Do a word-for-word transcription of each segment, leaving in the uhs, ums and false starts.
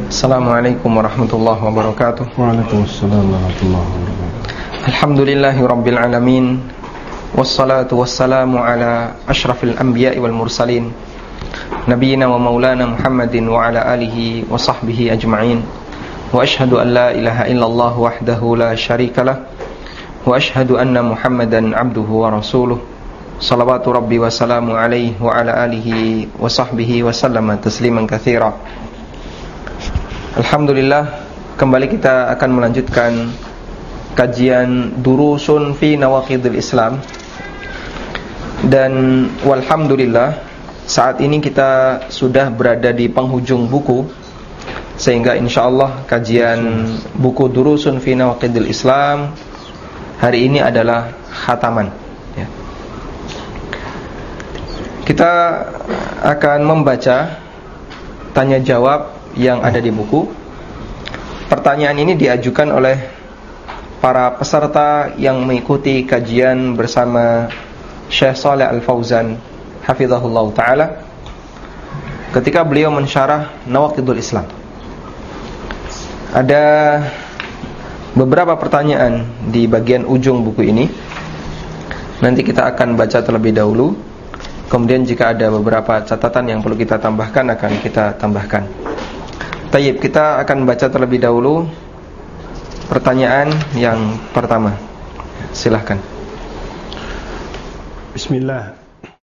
Assalamualaikum warahmatullahi wabarakatuh. Waalaikumsalam warahmatullahi wabarakatuh. Alhamdulillahi rabbil alamin. Wassalatu wassalamu ala ashrafil anbiya'i wal mursalin, nabiyina wa maulana Muhammadin wa ala alihi wa sahbihi ajma'in. Wa ashhadu an la ilaha illallah wahdahu la syarikalah, wa ashhadu anna Muhammadan abduhu wa rasuluh. Salawatu rabbi wa salamu alaihi wa ala alihi wa sahbihi wa sallama tasliman katsira. Alhamdulillah, kembali kita akan melanjutkan kajian Durusun fi Nawaqidil Islam. Dan walhamdulillah, saat ini kita sudah berada di penghujung buku, sehingga insyaallah kajian buku Durusun fi Nawaqidil Islam hari ini adalah khataman ya. Kita akan membaca tanya jawab yang ada di buku. Pertanyaan ini diajukan oleh para peserta yang mengikuti kajian bersama Syekh Shalih Al-Fauzan hafizahullah ta'ala ketika beliau mensyarah Nawaqidul Islam. Ada beberapa pertanyaan di bagian ujung buku ini. Nanti kita akan baca terlebih dahulu, kemudian jika ada beberapa catatan yang perlu kita tambahkan akan kita tambahkan. Tayyib, kita akan baca terlebih dahulu pertanyaan yang pertama. Silahkan. Bismillah.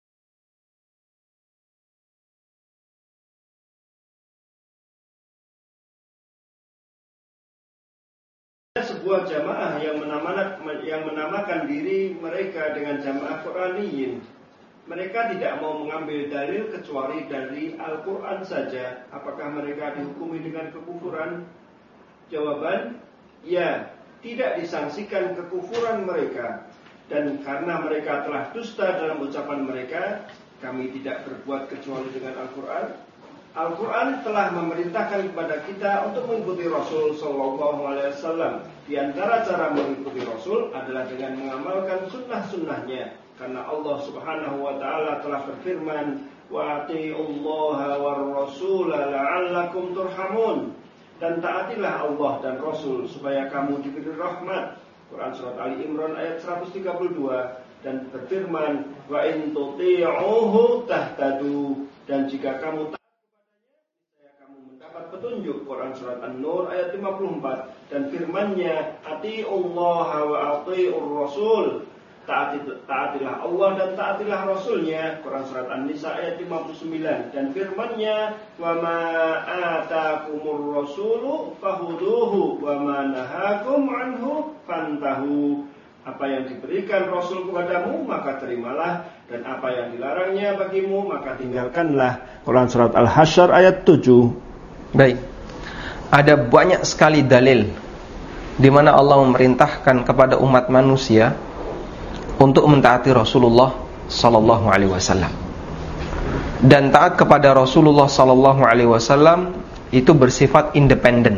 Sebuah jamaah yang menamakan, yang menamakan diri mereka dengan jamaah Qur'aniyin, mereka tidak mau mengambil dalil kecuali dari Al-Quran saja. Apakah mereka dihukumi dengan kekufuran? Jawaban, ya, tidak disangsikan kekufuran mereka. Dan karena mereka telah dusta dalam ucapan mereka, kami tidak berbuat kecuali dengan Al-Quran. Al-Quran telah memerintahkan kepada kita untuk mengikuti Rasul Sallallahu Alaihi Wasallam. Di antara cara mengikuti Rasul adalah dengan mengamalkan sunnah-sunnahnya. Karena Allah Subhanahu wa ta'ala telah berfirman, wa ati'ullaha war rasula la'allakum turhamun, dan taatilah Allah dan Rasul supaya kamu diberi rahmat. Quran surat Ali Imran ayat seratus tiga puluh dua. Dan berfirman, wa in tuti'uhu tahtadu, dan jika kamu taat kepadanya kamu mendapat petunjuk. Quran surat An-Nur ayat lima puluh empat. Dan firman-Nya, ati'ullaha wa ati'ur rasul, Taati, taatilah Allah dan taatilah Rasulnya. Quran surat An-Nisa ayat lima puluh sembilan. Dan firman-Nya, wa ma atakumur rasulu fahuduhu wa ma nahakum anhu fantahu. Apa yang diberikan Rasul kepadamu maka terimalah, dan apa yang dilarangnya bagimu maka tinggalkanlah. Quran surat Al-Hasyr ayat tujuh. Baik, ada banyak sekali dalil di mana Allah memerintahkan kepada umat manusia untuk mentaati Rasulullah sallallahu alaihi wasallam. Dan taat kepada Rasulullah sallallahu alaihi wasallam itu bersifat independen.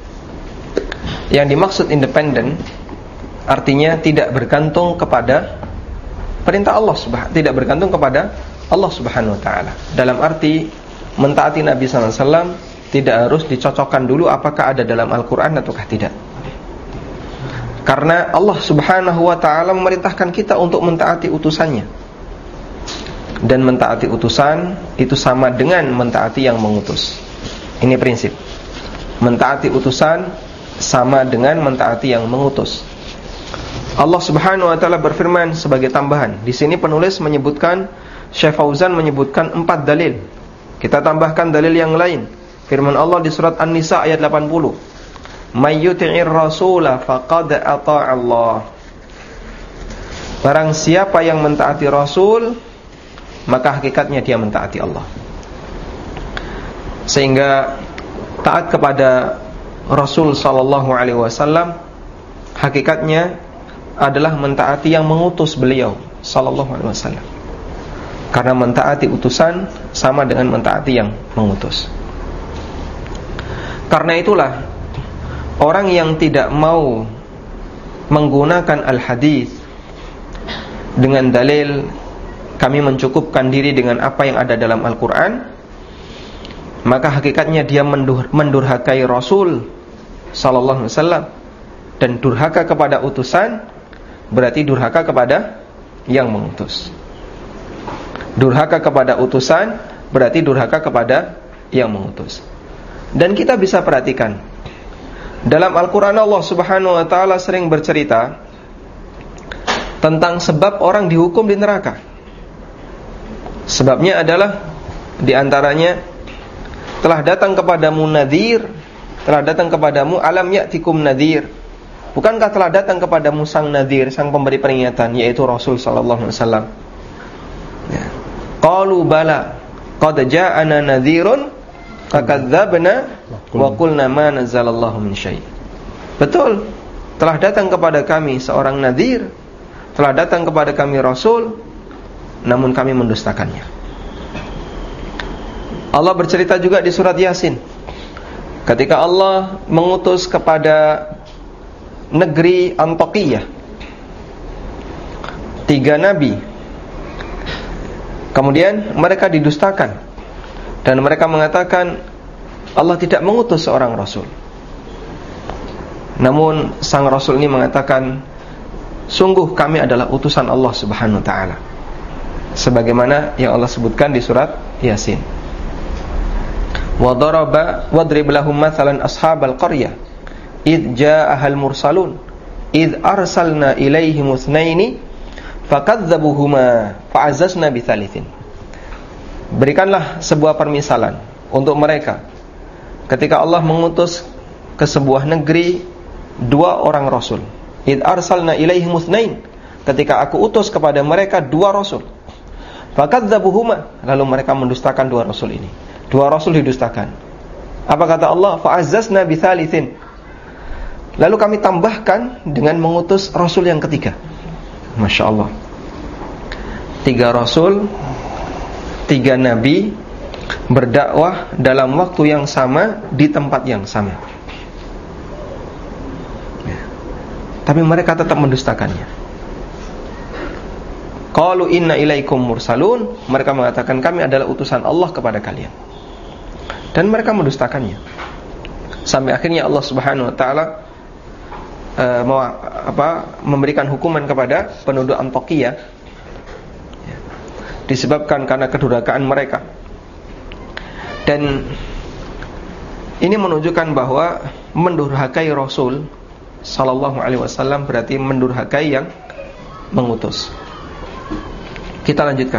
Yang dimaksud independen artinya tidak bergantung kepada perintah Allah subhanahu, tidak bergantung kepada Allah Subhanahu wa taala. Dalam arti mentaati Nabi sallallahu alaihi wasallam tidak harus dicocokkan dulu apakah ada dalam Al-Qur'an ataukah tidak. Karena Allah Subhanahu wa ta'ala memerintahkan kita untuk mentaati utusannya. Dan mentaati utusan itu sama dengan mentaati yang mengutus. Ini prinsip. Mentaati utusan sama dengan mentaati yang mengutus. Allah Subhanahu wa ta'ala berfirman sebagai tambahan. Di sini penulis menyebutkan, Syekh Fauzan menyebutkan empat dalil. Kita tambahkan dalil yang lain. Firman Allah di surat An-Nisa ayat delapan puluh. May yuti'ir rasula faqad ata'a Allah. Barang siapa yang mentaati Rasul, maka hakikatnya dia mentaati Allah. Sehingga taat kepada Rasul sallallahu alaihi wasallam hakikatnya adalah mentaati yang mengutus beliau sallallahu alaihi wasallam. Karena mentaati utusan sama dengan mentaati yang mengutus. Karena itulah orang yang tidak mau menggunakan al-hadis dengan dalil kami mencukupkan diri dengan apa yang ada dalam Al-Quran, maka hakikatnya dia mendur, mendurhakai Rasul sallallahu alaihi wasallam. Dan durhaka kepada utusan berarti durhaka kepada yang mengutus. Durhaka kepada utusan berarti durhaka kepada yang mengutus. Dan kita bisa perhatikan, dalam Al-Quran Allah subhanahu wa ta'ala sering bercerita tentang sebab orang dihukum di neraka. Sebabnya adalah diantaranya, telah datang kepadamu nadhir, telah datang kepadamu alam ya'tikum nadhir. Bukankah telah datang kepadamu sang nadhir, sang pemberi peringatan, yaitu Rasul sallallahu alaihi wasallam? Ya. Qalu bala qad ja'ana nadhirun fakadzdzabna wa qulna ma nazzalallahu min syai'. Betul, telah datang kepada kami seorang nadhir, telah datang kepada kami Rasul, namun kami mendustakannya. Allah bercerita juga di surat Yasin, ketika Allah mengutus kepada negeri Antokiyah tiga nabi, kemudian mereka didustakan dan mereka mengatakan Allah tidak mengutus seorang Rasul. Namun sang Rasul ini mengatakan, sungguh kami adalah utusan Allah subhanahu wa ta'ala, sebagaimana yang Allah sebutkan di surat Yasin. Wa daraba wadrib lahum mathalan ashabal qaryah idh ja'ahal mursalun idh arsalna ilaihim uthnaini fakadzabuhuma fa'azzazna bitsalitsin. Berikanlah sebuah permisalan untuk mereka ketika Allah mengutus ke sebuah negeri dua orang rasul. Idh arsalna ilaihim uthnain, ketika aku utus kepada mereka dua rasul. Fakadzabuhuma, lalu mereka mendustakan dua rasul ini. Dua rasul didustakan. Apa kata Allah? Fa'azzazna bitsalitsin, lalu kami tambahkan dengan mengutus Rasul yang ketiga. Masya Allah. Tiga Rasul, tiga Nabi berdakwah dalam waktu yang sama, di tempat yang sama. Ya. Tapi mereka tetap mendustakannya. Qalu inna ilaikum mursalun, mereka mengatakan kami adalah utusan Allah kepada kalian. Dan mereka mendustakannya. Sampai akhirnya Allah subhanahu wa ta'ala Uh, mau, apa, memberikan hukuman kepada penduduk Antokiyah, ya, disebabkan karena kedurhakaan mereka. Dan ini menunjukkan bahwa mendurhakai Rasul sallallahu alaihi wasallam berarti mendurhakai yang mengutus. Kita lanjutkan.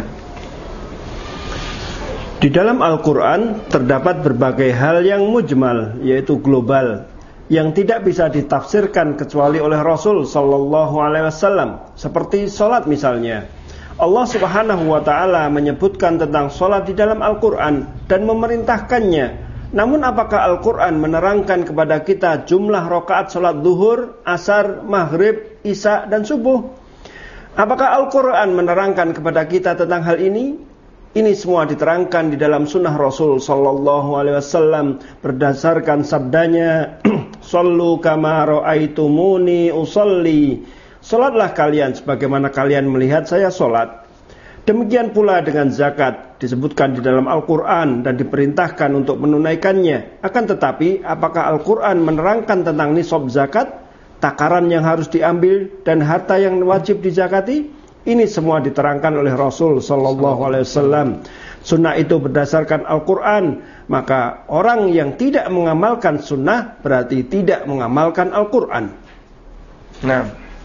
Di dalam Al-Quran terdapat berbagai hal yang mujmal, yaitu global, yang tidak bisa ditafsirkan kecuali oleh Rasul sallallahu alaihi wasallam, seperti salat misalnya. Allah Subhanahu wa taala menyebutkan tentang salat di dalam Al-Qur'an dan memerintahkannya. Namun apakah Al-Qur'an menerangkan kepada kita jumlah rakaat salat zuhur, asar, maghrib, isya dan subuh? Apakah Al-Qur'an menerangkan kepada kita tentang hal ini? Ini semua diterangkan di dalam sunnah Rasul sallallahu alaihi wasallam berdasarkan sabdanya, "Shallu kama ra'aitumuni usolli." Salatlah kalian sebagaimana kalian melihat saya salat. Demikian pula dengan zakat, disebutkan di dalam Al-Qur'an dan diperintahkan untuk menunaikannya. Akan tetapi, apakah Al-Qur'an menerangkan tentang nisab zakat, takaran yang harus diambil dan harta yang wajib dizakati? Ini semua diterangkan oleh Rasul sallallahu alaihi wasallam. Sunnah itu berdasarkan Al-Qur'an, maka orang yang tidak mengamalkan sunnah berarti tidak mengamalkan Al-Qur'an. Nah,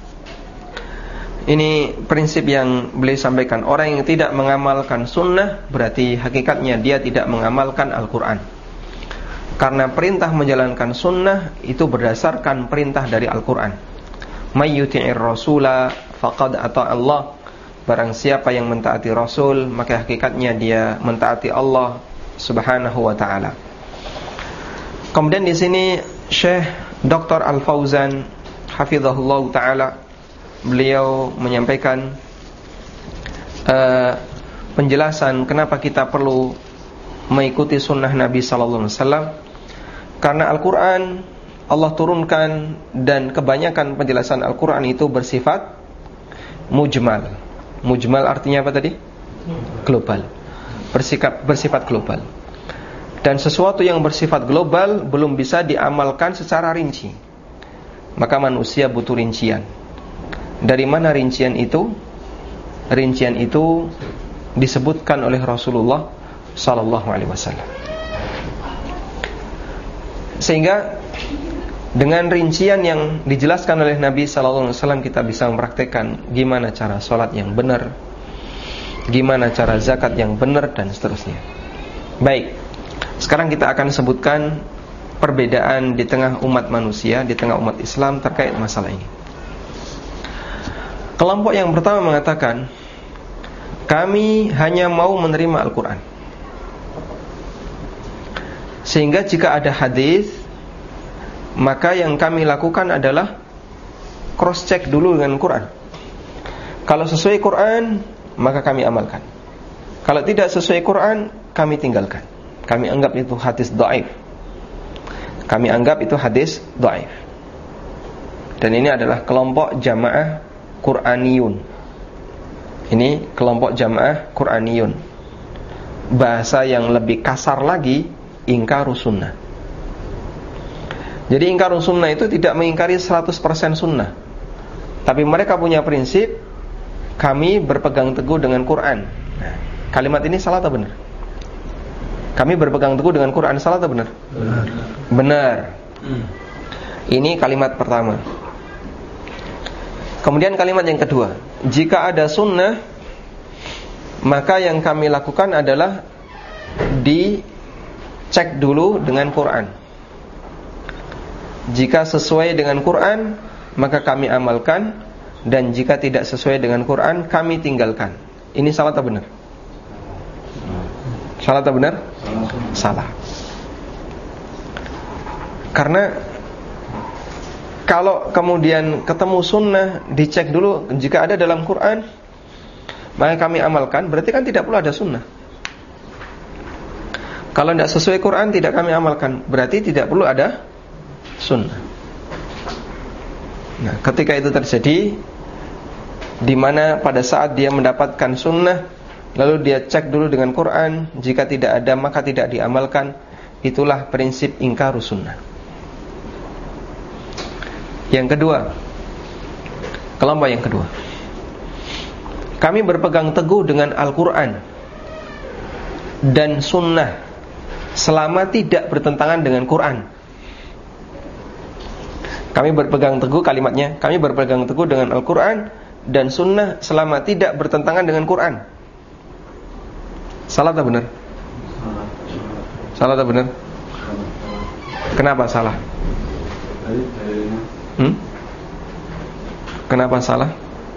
ini prinsip yang beliau sampaikan. Orang yang tidak mengamalkan sunnah berarti hakikatnya dia tidak mengamalkan Al-Qur'an. Karena perintah menjalankan sunnah itu berdasarkan perintah dari Al-Qur'an. May yuti'ir rasula faqad ata Allah. Barang siapa yang mentaati Rasul, maka hakikatnya dia mentaati Allah Subhanahu wa taala. Kemudian di sini Syekh Doktor Al-Fauzan hafizahullah taala, beliau menyampaikan uh, penjelasan kenapa kita perlu mengikuti sunnah Nabi sallallahu alaihi wasallam. Karena Al-Qur'an Allah turunkan dan kebanyakan penjelasan Al-Quran itu bersifat mujmal. Mujmal artinya apa tadi? Global. Bersikap, bersifat global. Dan sesuatu yang bersifat global belum bisa diamalkan secara rinci. Maka manusia butuh rincian. Dari mana rincian itu? Rincian itu disebutkan oleh Rasulullah sallallahu alaihi wasallam. Sehingga dengan rincian yang dijelaskan oleh Nabi sallallahu alaihi wasallam kita bisa mempraktekkan gimana cara sholat yang benar, gimana cara zakat yang benar, dan seterusnya. Baik, sekarang kita akan sebutkan perbedaan di tengah umat manusia, di tengah umat Islam terkait masalah ini. Kelompok yang pertama mengatakan, kami hanya mau menerima Al-Quran, sehingga jika ada hadis, maka yang kami lakukan adalah cross check dulu dengan Quran. Kalau sesuai Quran, maka kami amalkan. Kalau tidak sesuai Quran, kami tinggalkan. Kami anggap itu hadis dhaif. Kami anggap itu hadis dhaif. Dan ini adalah kelompok jamaah Quraniyun. Ini kelompok jamaah Quraniyun. Bahasa yang lebih kasar lagi, ingkarus sunnah. Jadi ingkarus sunnah itu tidak mengingkari seratus persen sunnah, tapi mereka punya prinsip, kami berpegang teguh dengan Quran. Nah, kalimat ini salah atau benar? Kami berpegang teguh dengan Quran, salah atau benar? Benar. Benar. Ini kalimat pertama. Kemudian kalimat yang kedua, jika ada sunnah, maka yang kami lakukan adalah dicek dulu dengan Quran. Jika sesuai dengan Quran, maka kami amalkan, dan jika tidak sesuai dengan Quran, kami tinggalkan. Ini salah atau benar? Salah atau benar? Salah. Karena kalau kemudian ketemu sunnah, dicek dulu, jika ada dalam Quran, maka kami amalkan, berarti kan tidak perlu ada sunnah. Kalau tidak sesuai Quran, tidak kami amalkan, berarti tidak perlu ada sunnah. Nah, ketika itu terjadi, di mana pada saat dia mendapatkan sunnah, lalu dia cek dulu dengan Quran, jika tidak ada maka tidak diamalkan, itulah prinsip ingkarus sunnah. Yang kedua, kelompok yang kedua, kami berpegang teguh dengan Al-Quran dan sunnah selama tidak bertentangan dengan Quran. Kami berpegang teguh, kalimatnya, kami berpegang teguh dengan Al-Quran dan sunnah selama tidak bertentangan dengan Quran. Salah atau benar? Salah atau benar? Kenapa salah? Hmm? Kenapa salah?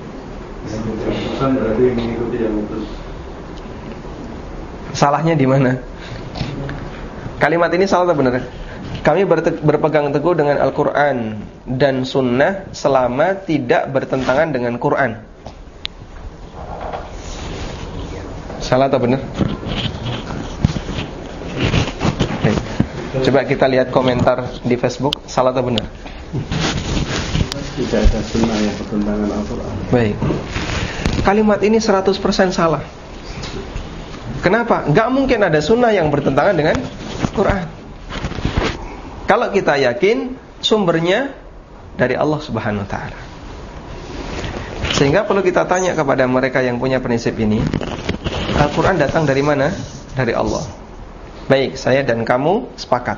Salahnya di mana? Kalimat ini salah atau benar? Kami berpegang teguh dengan Al-Quran dan sunnah selama tidak bertentangan dengan Quran. Salah atau benar? Oke. Coba kita lihat komentar di Facebook. Salah atau benar? Tidak ada sunnah yang bertentangan Al-Quran. Baik. Kalimat ini seratus persen salah. Kenapa? Gak mungkin ada sunnah yang bertentangan dengan Quran. Kalau kita yakin sumbernya dari Allah Subhanahu wa taala. Sehingga perlu kita tanya kepada mereka yang punya prinsip ini, Al-Quran datang dari mana? Dari Allah. Baik, saya dan kamu sepakat.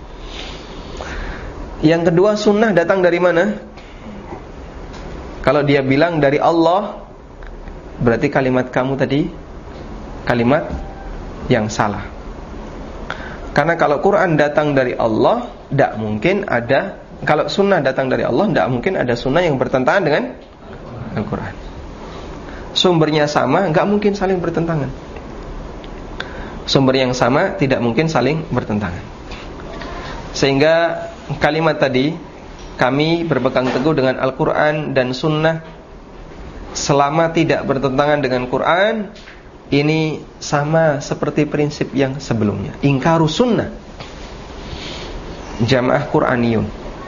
Yang kedua, sunnah datang dari mana? Kalau dia bilang dari Allah, berarti kalimat kamu tadi kalimat yang salah. Karena kalau Quran datang dari Allah, tidak mungkin ada. Kalau sunnah datang dari Allah, tidak mungkin ada sunnah yang bertentangan dengan Al-Quran. Sumbernya sama, nggak mungkin saling bertentangan. Sumber yang sama tidak mungkin saling bertentangan. Sehingga kalimat tadi, kami berpegang teguh dengan Al-Quran dan sunnah selama tidak bertentangan dengan Quran, ini sama seperti prinsip yang sebelumnya, ingkarus sunnah, jamaah Quraniyun.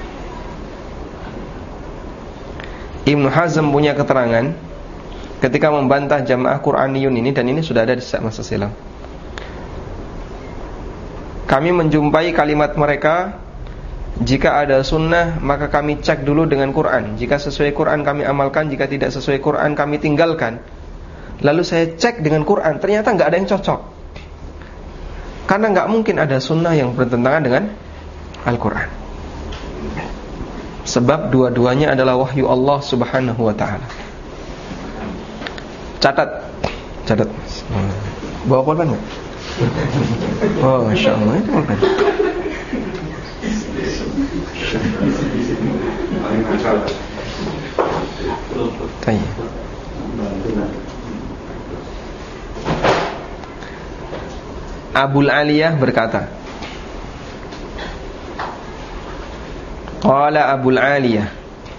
Ibnu Hazm punya keterangan ketika membantah jamaah Quraniyun ini, dan ini sudah ada di masa silam. kami menjumpai kalimat mereka, jika ada sunnah maka kami cek dulu dengan Quran. Jika sesuai Quran kami amalkan, jika tidak sesuai Quran kami tinggalkan. Lalu saya cek dengan Quran, ternyata nggak ada yang cocok. Karena nggak mungkin ada sunnah yang bertentangan dengan Al-Quran. Sebab dua-duanya adalah wahyu Allah subhanahu wa ta'ala. Catat, catat. Bawa pulpen nggak? Oh, masya Allah, itu pulpen. Tanya. Abul Aliyah berkata, qala Abul Aliyah,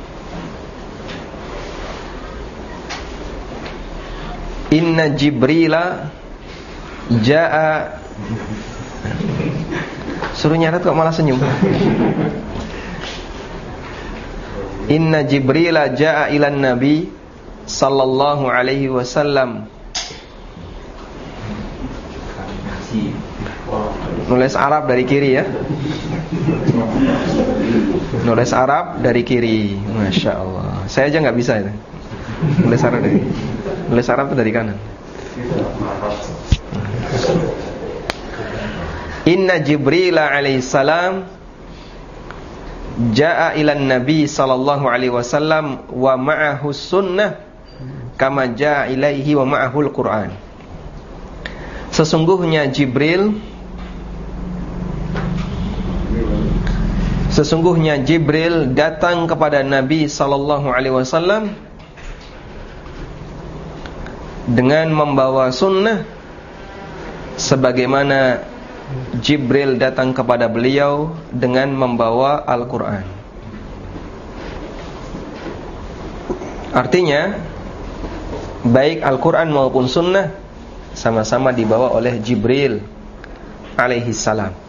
inna Jibrila jaa. Suruh nyarat kok malah senyum. Inna Jibrila jaa ilan Nabi sallallahu alaihi wasallam. Nulis Arab dari kiri ya. Nulis Arab dari kiri. Masya Allah. Saya aja gak bisa itu. Nulis Arab dari Nulis Arab itu dari kanan. Inna Jibril alaihissalam jaa ilan Nabi sallallahu alaihi wasallam wa ma'ahu sunnah kama jaa ilaihi wa ma'ahul Quran. Sesungguhnya Jibril Sesungguhnya Jibril datang kepada Nabi sallallahu alaihi wasallam dengan membawa sunnah, sebagaimana Jibril datang kepada beliau dengan membawa Al-Quran. Artinya, baik Al-Quran maupun sunnah sama-sama dibawa oleh Jibril alaihi salam.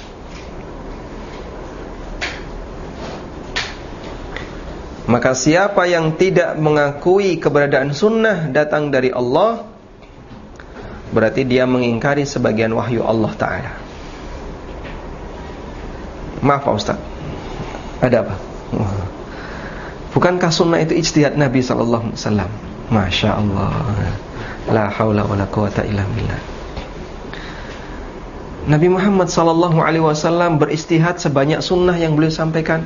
Maka siapa yang tidak mengakui keberadaan sunnah datang dari Allah, berarti dia mengingkari sebagian wahyu Allah Ta'ala. Maaf Pak Ustaz, ada apa? Bukankah sunnah itu ijtihad Nabi sallallahu alaihi wasallam? Masya Allah, la haula wa la quwata illa billah. Nabi Muhammad sallallahu alaihi wasallam beristihad sebanyak sunnah yang beliau sampaikan.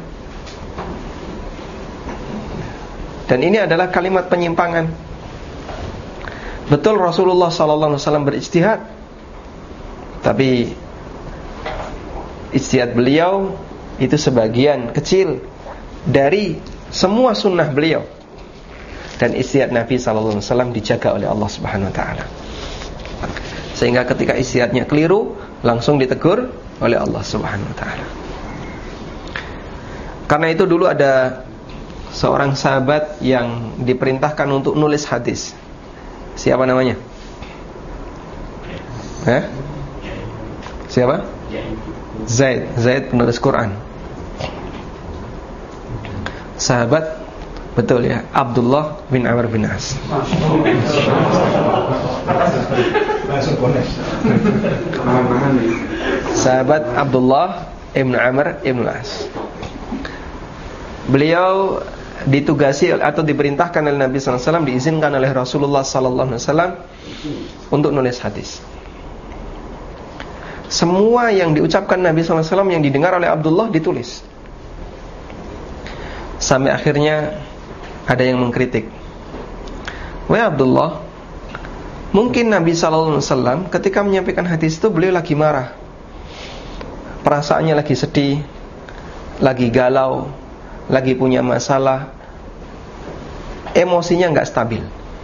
Dan ini adalah kalimat penyimpangan. Betul Rasulullah sallallahu alaihi wasallam berijtihad, tapi ijtihad beliau itu sebagian kecil dari semua sunnah beliau. Dan ijtihad Nabi sallallahu alaihi wasallam dijaga oleh Allah Subhanahu wa taala. Sehingga ketika ijtihadnya keliru, langsung ditegur oleh Allah Subhanahu wa taala. Karena itu dulu ada seorang sahabat yang diperintahkan untuk nulis hadis. Siapa namanya? Hah? Siapa? Zaid. Zaid penulis Quran. Sahabat, betul ya, Abdullah bin Amr bin As. Sahabat Abdullah ibn Amr ibn As. Beliau ditugasi atau diperintahkan oleh Nabi sallallahu alaihi wasallam, diizinkan oleh Rasulullah sallallahu alaihi wasallam untuk nulis hadis. Semua yang diucapkan Nabi sallallahu alaihi wasallam yang didengar oleh Abdullah ditulis. Sampai akhirnya ada yang mengkritik. Wahai Abdullah, mungkin Nabi sallallahu alaihi wasallam ketika menyampaikan hadis itu beliau lagi marah. Perasaannya lagi sedih, lagi galau, lagi punya masalah, emosinya nggak stabil,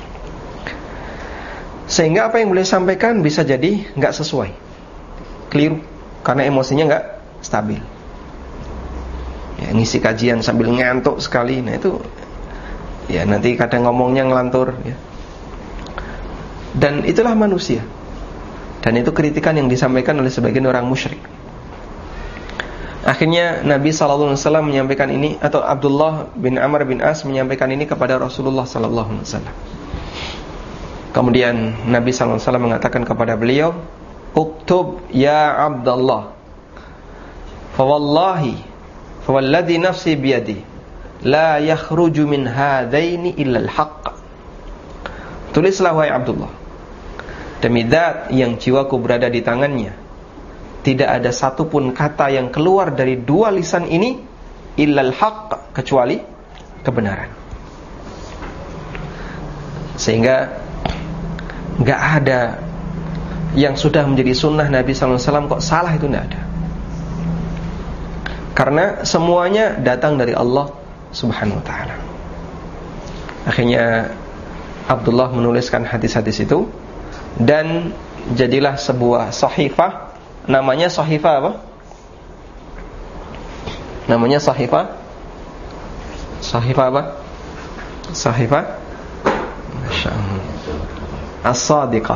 sehingga apa yang beliau sampaikan bisa jadi nggak sesuai, keliru, karena emosinya nggak stabil. Ya, ngisi kajian sambil ngantuk sekali, nah itu ya nanti kadang ngomongnya ngelantur ya. Dan itulah manusia. Dan itu kritikan yang disampaikan oleh sebagian orang musyrik. Akhirnya Nabi sallallahu alaihi wasallam menyampaikan ini, atau Abdullah bin Amr bin As menyampaikan ini kepada Rasulullah sallallahu alaihi wasallam. Kemudian Nabi sallallahu alaihi wasallam mengatakan kepada beliau, "Uktub ya Abdullah." fa wallahi fa walladhi nafsi biyadi la yakhruju min hadaini illa al-haqq. Tulislah wahai Abdullah, demi zat yang jiwaku berada di tangannya, tidak ada satupun kata yang keluar dari dua lisan ini illal haqq, kecuali kebenaran. Sehingga gak ada yang sudah menjadi sunnah Nabi sallallahu alaihi wasallam kok salah, itu gak ada. Karena semuanya datang dari Allah subhanahu wa ta'ala. Akhirnya Abdullah menuliskan hadis-hadis itu, dan jadilah sebuah sahifah. Namanya sahifah apa? Namanya sahifah Sahifah apa? Sahifah Masya Allah As-Sadiqah.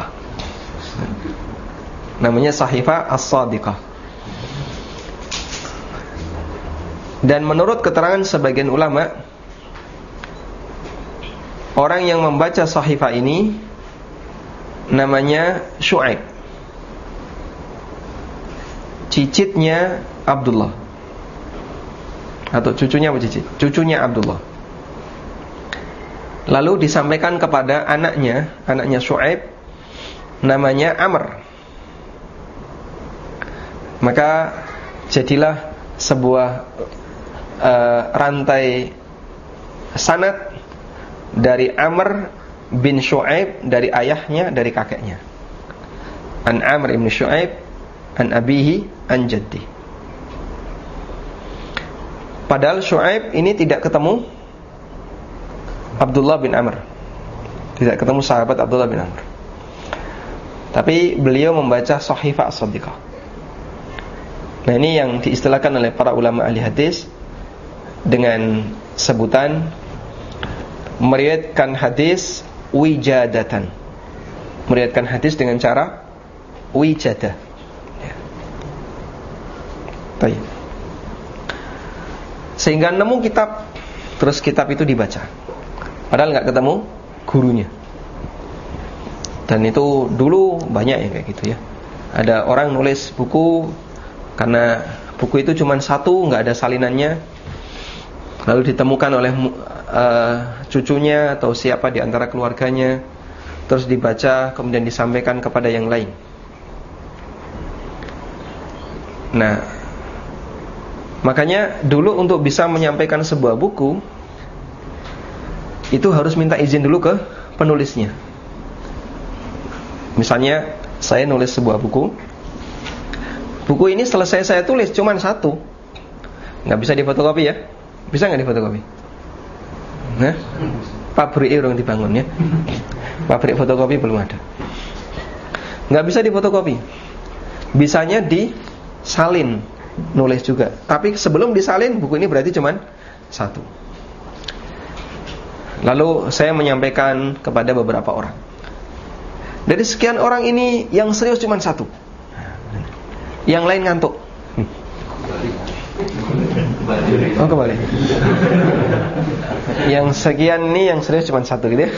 Namanya Sahifah As-Sadiqah. Dan menurut keterangan sebagian ulama, orang yang membaca sahifah ini namanya Syu'aib, cicitnya Abdullah, atau cucunya apa cicit? Cucunya Abdullah. Lalu disampaikan kepada anaknya, anaknya Syu'aib, namanya Amr. Maka jadilah sebuah uh, rantai sanad dari Amr bin Syu'aib, dari ayahnya, dari kakeknya. An Amr bin Syu'aib, an abihi, an jaddi. Padahal Syu'aib ini tidak ketemu Abdullah bin Amr, tidak ketemu sahabat Abdullah bin Amr, tapi beliau membaca Sahifah As-Sadiqah. Nah, ini yang diistilahkan oleh para ulama ahli hadis dengan sebutan meriwayatkan hadis wijadatan, meriwayatkan hadis dengan cara wijadah. Ya. Baik. Sehingga nemu kitab, terus kitab itu dibaca, padahal nggak ketemu gurunya. Dan itu dulu banyak ya kayak gitu ya. Ada orang nulis buku, karena buku itu cuma satu, nggak ada salinannya, lalu ditemukan oleh uh, cucunya atau siapa di antara keluarganya, terus dibaca, kemudian disampaikan kepada yang lain. Nah, makanya dulu untuk bisa menyampaikan sebuah buku itu harus minta izin dulu ke penulisnya. Misalnya saya nulis sebuah buku, buku ini selesai saya tulis cuman satu, nggak bisa difotokopi ya? Bisa nggak difotokopi? Nah, pabrik orang dibangun ya, pabrik fotokopi belum ada, nggak bisa difotokopi. Bisanya disalin, nulis juga. Tapi sebelum disalin, buku ini berarti cuman satu. Lalu saya menyampaikan kepada beberapa orang. Dari sekian orang ini yang serius cuma satu, yang lain ngantuk. Oh, kembali. Yang sekian ini yang serius cuma satu gitu ya.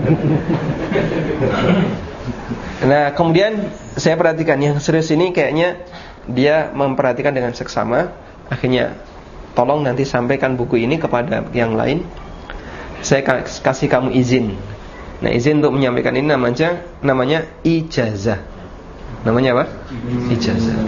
Nah, kemudian saya perhatikan yang serius ini kayaknya dia memperhatikan dengan seksama. Akhirnya, tolong nanti sampaikan buku ini kepada yang lain. Saya kasih kamu izin. Nah, izin untuk menyampaikan ini namanya namanya ijazah. Namanya apa? Ijazah.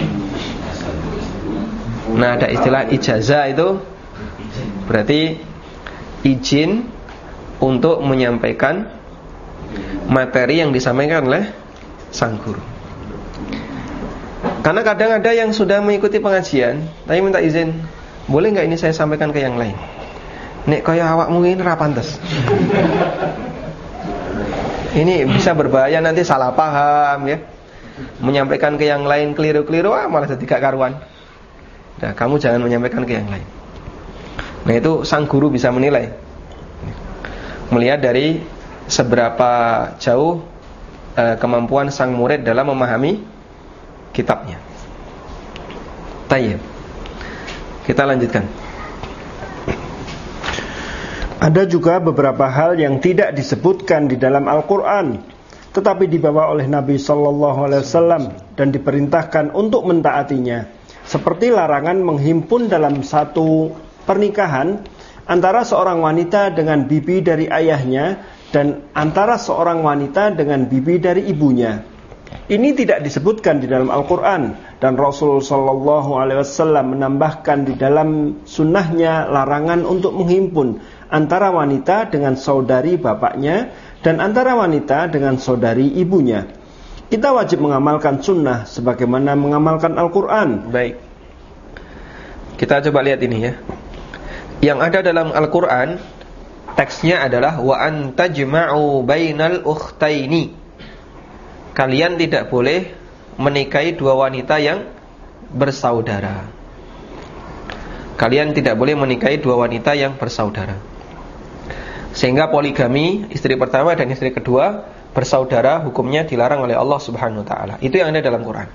Nah, ada istilah ijazah itu berarti izin untuk menyampaikan materi yang disampaikan oleh sang guru. Karena kadang ada yang sudah mengikuti pengajian tapi minta izin, boleh nggak ini saya sampaikan ke yang lain? Nek kaya awakmu ini ra pantes. Ini bisa berbahaya, nanti salah paham ya. Menyampaikan ke yang lain keliru-keliru, ah, malah jadi gak karuan. Nah, kamu jangan menyampaikan ke yang lain. Nah, itu sang guru bisa menilai, melihat dari seberapa jauh eh, kemampuan sang murid dalam memahami kitabnya. Tayyib. Kita lanjutkan. Ada juga beberapa hal yang tidak disebutkan di dalam Al-Quran, tetapi dibawa oleh Nabi Sallallahu Alaihi Wasallam dan diperintahkan untuk mentaatinya, seperti larangan menghimpun dalam satu pernikahan antara seorang wanita dengan bibi dari ayahnya dan antara seorang wanita dengan bibi dari ibunya. Ini tidak disebutkan di dalam Al-Quran, dan Rasul Shallallahu Alaihi Wasallam menambahkan di dalam sunnahnya larangan untuk menghimpun antara wanita dengan saudari bapaknya dan antara wanita dengan saudari ibunya. Kita wajib mengamalkan sunnah sebagaimana mengamalkan Al-Quran. Baik, kita coba lihat ini ya. Yang ada dalam Al-Quran, teksnya adalah wa an tajma'u bainal ukhtaini. Kalian tidak boleh menikahi dua wanita yang bersaudara. Kalian tidak boleh menikahi dua wanita yang bersaudara. Sehingga poligami, istri pertama dan istri kedua bersaudara, hukumnya dilarang oleh Allah Subhanahu wa taala. Itu yang ada dalam Quran.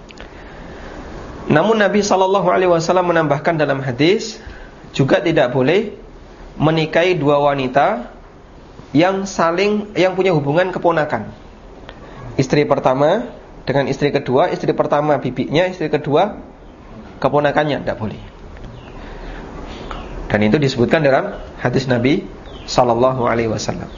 Namun Nabi sallallahu alaihi wasallam menambahkan dalam hadis, juga tidak boleh menikahi dua wanita yang saling yang punya hubungan keponakan. Istri pertama dengan istri kedua, istri pertama bibinya, istri kedua keponakannya, tidak boleh. Dan itu disebutkan dalam hadis Nabi sallallahu alaihi wasallam.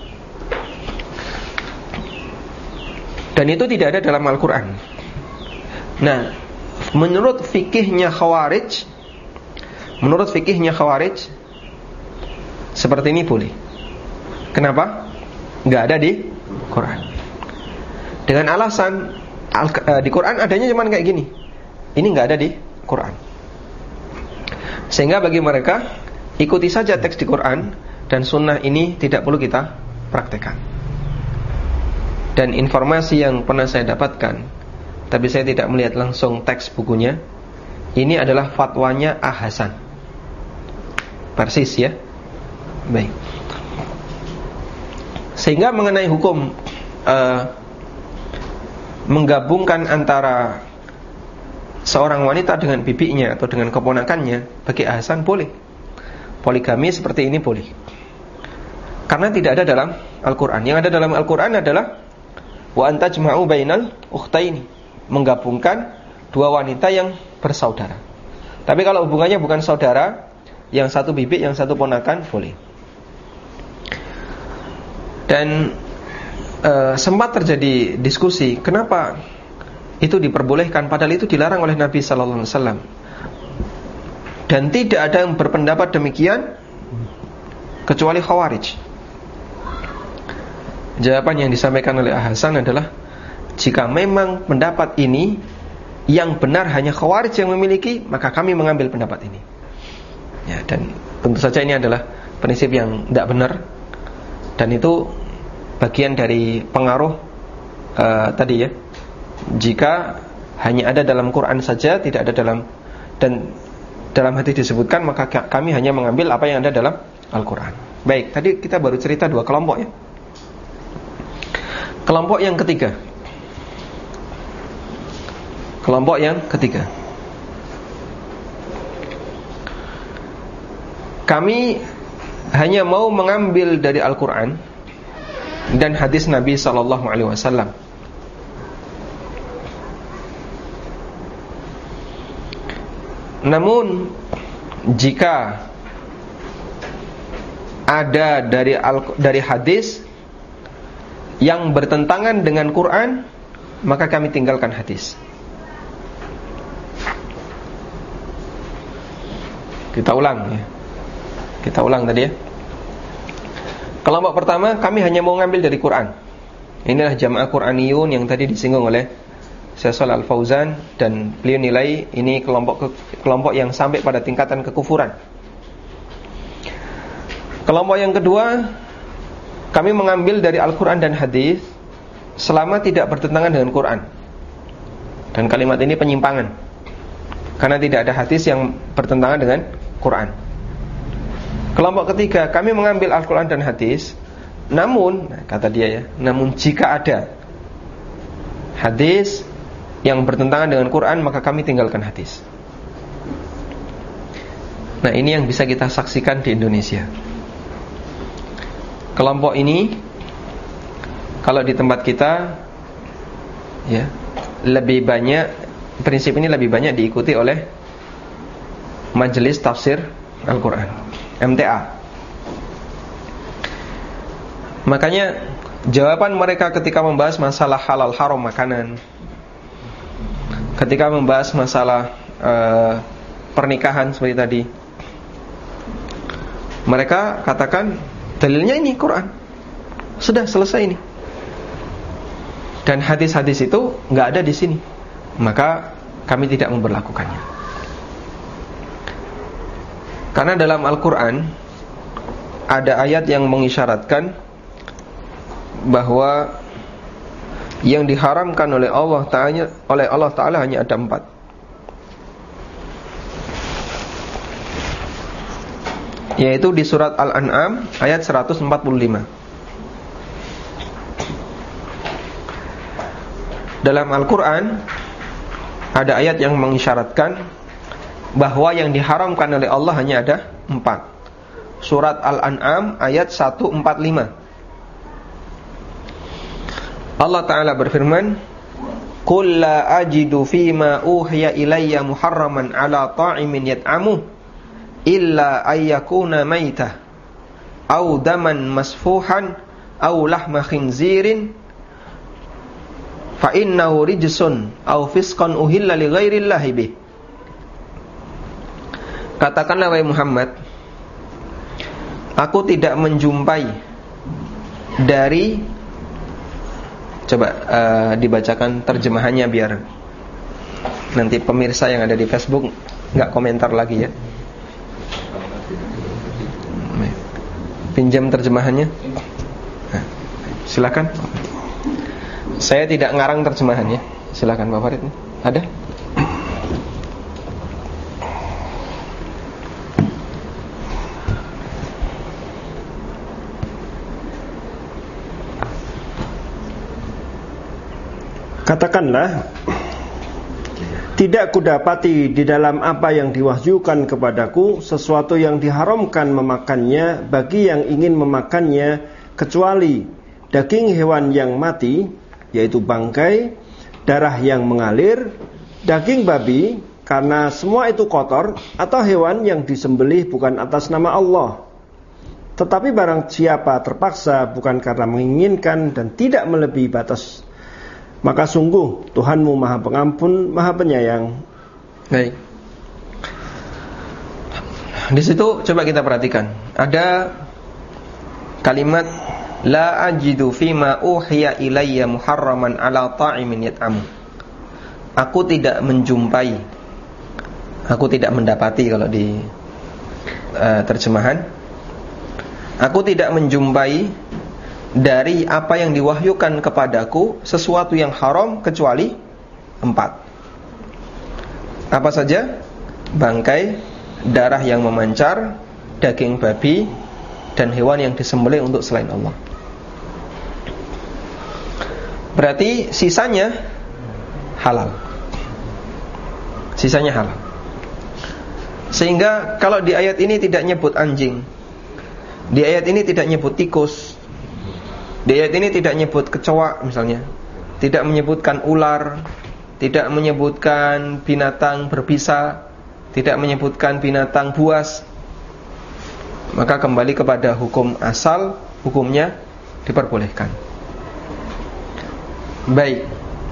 Dan itu tidak ada dalam Al-Quran. Nah, menurut fikihnya Khawarij, menurut fikihnya Khawarij, seperti ini boleh. Kenapa? Nggak ada di Quran. Dengan alasan di Quran adanya cuma kayak gini. Ini nggak ada di Quran. Sehingga bagi mereka, ikuti saja teks di Quran, dan sunnah ini tidak perlu kita praktekkan. Dan informasi yang pernah saya dapatkan, tapi saya tidak melihat langsung teks bukunya, ini adalah fatwanya Ah-Hasan. Persis ya. Baik. Sehingga mengenai hukum uh, menggabungkan antara seorang wanita dengan bibinya atau dengan keponakannya, bagi Ah-Hasan boleh. Poligami seperti ini boleh. Karena tidak ada dalam Al-Quran. Yang ada dalam Al-Quran adalah wa antajma'u bainal ukhtaini, menggabungkan dua wanita yang bersaudara. Tapi kalau hubungannya bukan saudara, yang satu bibi, yang satu ponakan, boleh. Dan e, sempat terjadi diskusi, kenapa itu diperbolehkan padahal itu dilarang oleh Nabi sallallahu alaihi wasallam. Dan tidak ada yang berpendapat demikian kecuali Khawarij. Jawaban yang disampaikan oleh Ah-Hasan adalah, jika memang pendapat ini yang benar hanya Khawarij yang memiliki, maka kami mengambil pendapat ini. Ya, dan tentu saja ini adalah prinsip yang tidak benar, dan itu bagian dari pengaruh uh, tadi ya. Jika hanya ada dalam Quran saja, tidak ada dalam, dan dalam hadis disebutkan, maka kami hanya mengambil apa yang ada dalam Al-Quran. Baik, tadi kita baru cerita dua kelompok ya. Kelompok yang ketiga. Kelompok yang ketiga. Kami hanya mau mengambil dari Al-Quran dan hadis Nabi sallallahu alaihi wasallam. Namun jika ada dari dari hadis yang bertentangan dengan Quran, maka kami tinggalkan hadis. Kita ulang ya. Kita ulang tadi ya. Kelompok pertama, kami hanya mau ngambil dari Quran. Inilah jamaah Quraniyun yang tadi disinggung oleh Syekh Shalal Al-Fauzan, dan beliau nilai ini kelompok kelompok yang sampai pada tingkatan kekufuran. Kelompok yang kedua, kami mengambil dari Al-Quran dan hadis selama tidak bertentangan dengan Quran. Dan kalimat ini penyimpangan, karena tidak ada hadis yang bertentangan dengan Quran. Kelompok ketiga, kami mengambil Al-Quran dan hadis, namun, kata dia ya, namun jika ada hadis yang bertentangan dengan Quran, maka kami tinggalkan hadis. Nah, ini yang bisa kita saksikan di Indonesia. Kelompok ini, kalau di tempat kita, ya, lebih banyak, prinsip ini lebih banyak diikuti oleh Majelis Tafsir Al-Quran, M T A. Makanya jawaban mereka ketika membahas masalah halal haram makanan, ketika membahas masalah uh, pernikahan seperti tadi, mereka katakan dalilnya ini Quran, sudah selesai ini. Dan hadis-hadis itu nggak ada di sini, maka kami tidak memberlakukannya. Karena dalam Al-Quran ada ayat yang mengisyaratkan bahwa yang diharamkan oleh Allah Ta'ala, oleh Allah Ta'ala hanya ada empat. Yaitu di surat Al-An'am ayat seratus empat puluh lima. Dalam Al-Quran ada ayat yang mengisyaratkan bahwa yang diharamkan oleh Allah hanya ada empat. Surat Al-An'am ayat seratus empat puluh lima. Allah Ta'ala berfirman, Qul la ajidu fima uhiya ilayya muharraman ala ta'imin yat'amuh illa ayyakuna maitah aw daman masfuhan aw lahma khinzirin fa innahu rijsun aw fisqan uhilla li ghairillahi bih. Katakanlah wahai Muhammad, aku tidak menjumpai dari, coba uh, dibacakan terjemahannya biar nanti pemirsa yang ada di Facebook nggak komentar lagi ya. Pinjam terjemahannya. Nah, silakan. Saya tidak ngarang terjemahannya. Silakan Pak Farid. Ada? Katakanlah, tidak kudapati di dalam apa yang diwahyukan kepadaku sesuatu yang diharamkan memakannya bagi yang ingin memakannya kecuali daging hewan yang mati, yaitu bangkai, darah yang mengalir, daging babi, karena semua itu kotor, atau hewan yang disembelih bukan atas nama Allah. Tetapi barang siapa terpaksa bukan karena menginginkan dan tidak melebihi batas, maka sungguh Tuhanmu Maha Pengampun, Maha Penyayang. Baik. Di situ coba kita perhatikan, ada kalimat la ajidu fima uhiya ilayya muharraman ala ta'imin yat'amu. Aku tidak menjumpai, aku tidak mendapati kalau di uh, terjemahan. Aku tidak menjumpai dari apa yang diwahyukan kepadaku sesuatu yang haram kecuali empat. Apa saja? Bangkai, darah yang memancar, daging babi, dan hewan yang disembelih untuk selain Allah. Berarti sisanya halal. Sisanya halal. Sehingga kalau di ayat ini tidak nyebut anjing, di ayat ini tidak nyebut tikus, di ayat ini tidak menyebut kecoa misalnya, tidak menyebutkan ular, tidak menyebutkan binatang berbisa, tidak menyebutkan binatang buas, maka kembali kepada hukum asal, hukumnya diperbolehkan. Baik.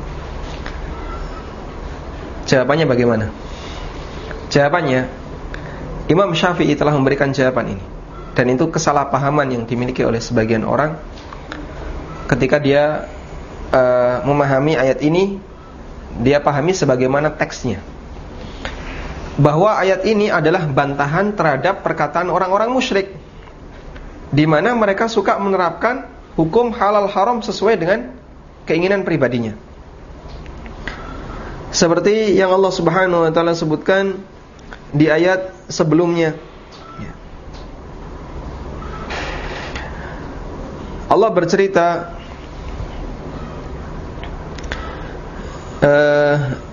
Jawabannya bagaimana? Jawabannya, Imam Syafi'i telah memberikan jawaban ini. Dan itu kesalahpahaman yang dimiliki oleh sebagian orang ketika dia uh, memahami ayat ini. Dia pahami sebagaimana teksnya, bahwa ayat ini adalah bantahan terhadap perkataan orang-orang musyrik, di mana mereka suka menerapkan hukum halal haram sesuai dengan keinginan pribadinya. Seperti yang Allah Subhanahu wa taala sebutkan di ayat sebelumnya. Allah bercerita uh,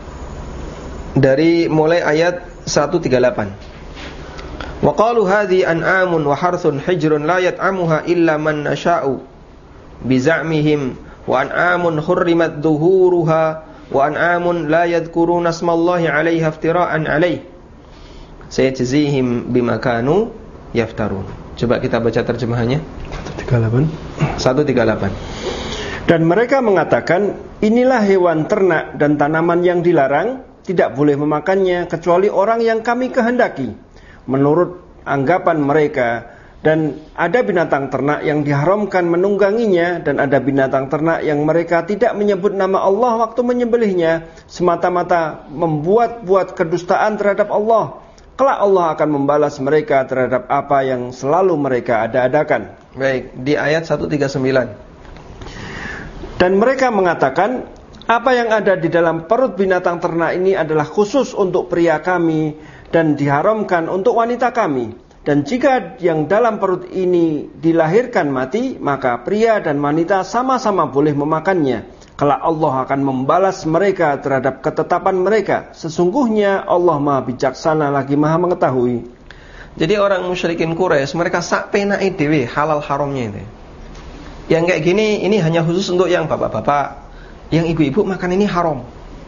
dari mulai ayat seratus tiga puluh delapan. Wa qalu hadhi an'amun wa harthun hijrun la yat'amuha illa man nasha'u bi za'mihim wa an'amun hurrimat dhuhuruha wa an'amun la yadhkuruna ismallahi 'alaiha iftira'an 'alaihi sayajzihim bima kanu yaftarun. Coba kita baca terjemahannya. seratus tiga puluh delapan. Dan mereka mengatakan, inilah hewan ternak dan tanaman yang dilarang, tidak boleh memakannya kecuali orang yang kami kehendaki, menurut anggapan mereka. Dan ada binatang ternak yang diharamkan menungganginya, dan ada binatang ternak yang mereka tidak menyebut nama Allah waktu menyembelihnya, semata-mata membuat-buat kedustaan terhadap Allah. Kelak Allah akan membalas mereka terhadap apa yang selalu mereka ada-adakan. Baik, di ayat seratus tiga puluh sembilan. Dan mereka mengatakan, apa yang ada di dalam perut binatang ternak ini adalah khusus untuk pria kami dan diharamkan untuk wanita kami. Dan jika yang dalam perut ini dilahirkan mati, maka pria dan wanita sama-sama boleh memakannya. Kelak Allah akan membalas mereka terhadap ketetapan mereka. Sesungguhnya Allah Maha bijaksana lagi Maha mengetahui. Jadi orang musyrikin Quraisy, mereka sak penake dhewe halal haramnya itu. Yang kayak gini, ini hanya khusus untuk yang bapak-bapak, yang ibu-ibu makan ini haram.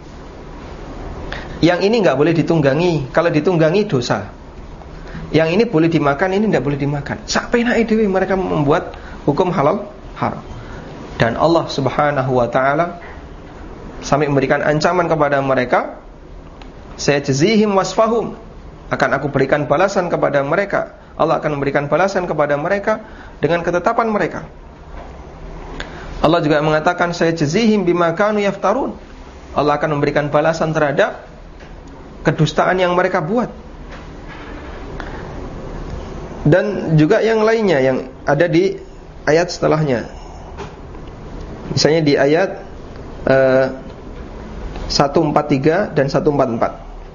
Yang ini nggak boleh ditunggangi, kalau ditunggangi dosa. Yang ini boleh dimakan, ini tidak boleh dimakan. Sak penake dhewe mereka membuat hukum halal haram. Dan Allah Subhanahu wa taala sampai memberikan ancaman kepada mereka, sayajzihim wasfahum, akan aku berikan balasan kepada mereka. Allah akan memberikan balasan kepada mereka dengan ketetapan mereka. Allah juga mengatakan sayajzihim bima kanu yaftarun. Allah akan memberikan balasan terhadap kedustaan yang mereka buat. Dan juga yang lainnya yang ada di ayat setelahnya. Misalnya di ayat uh, seratus empat puluh tiga dan seratus empat puluh empat,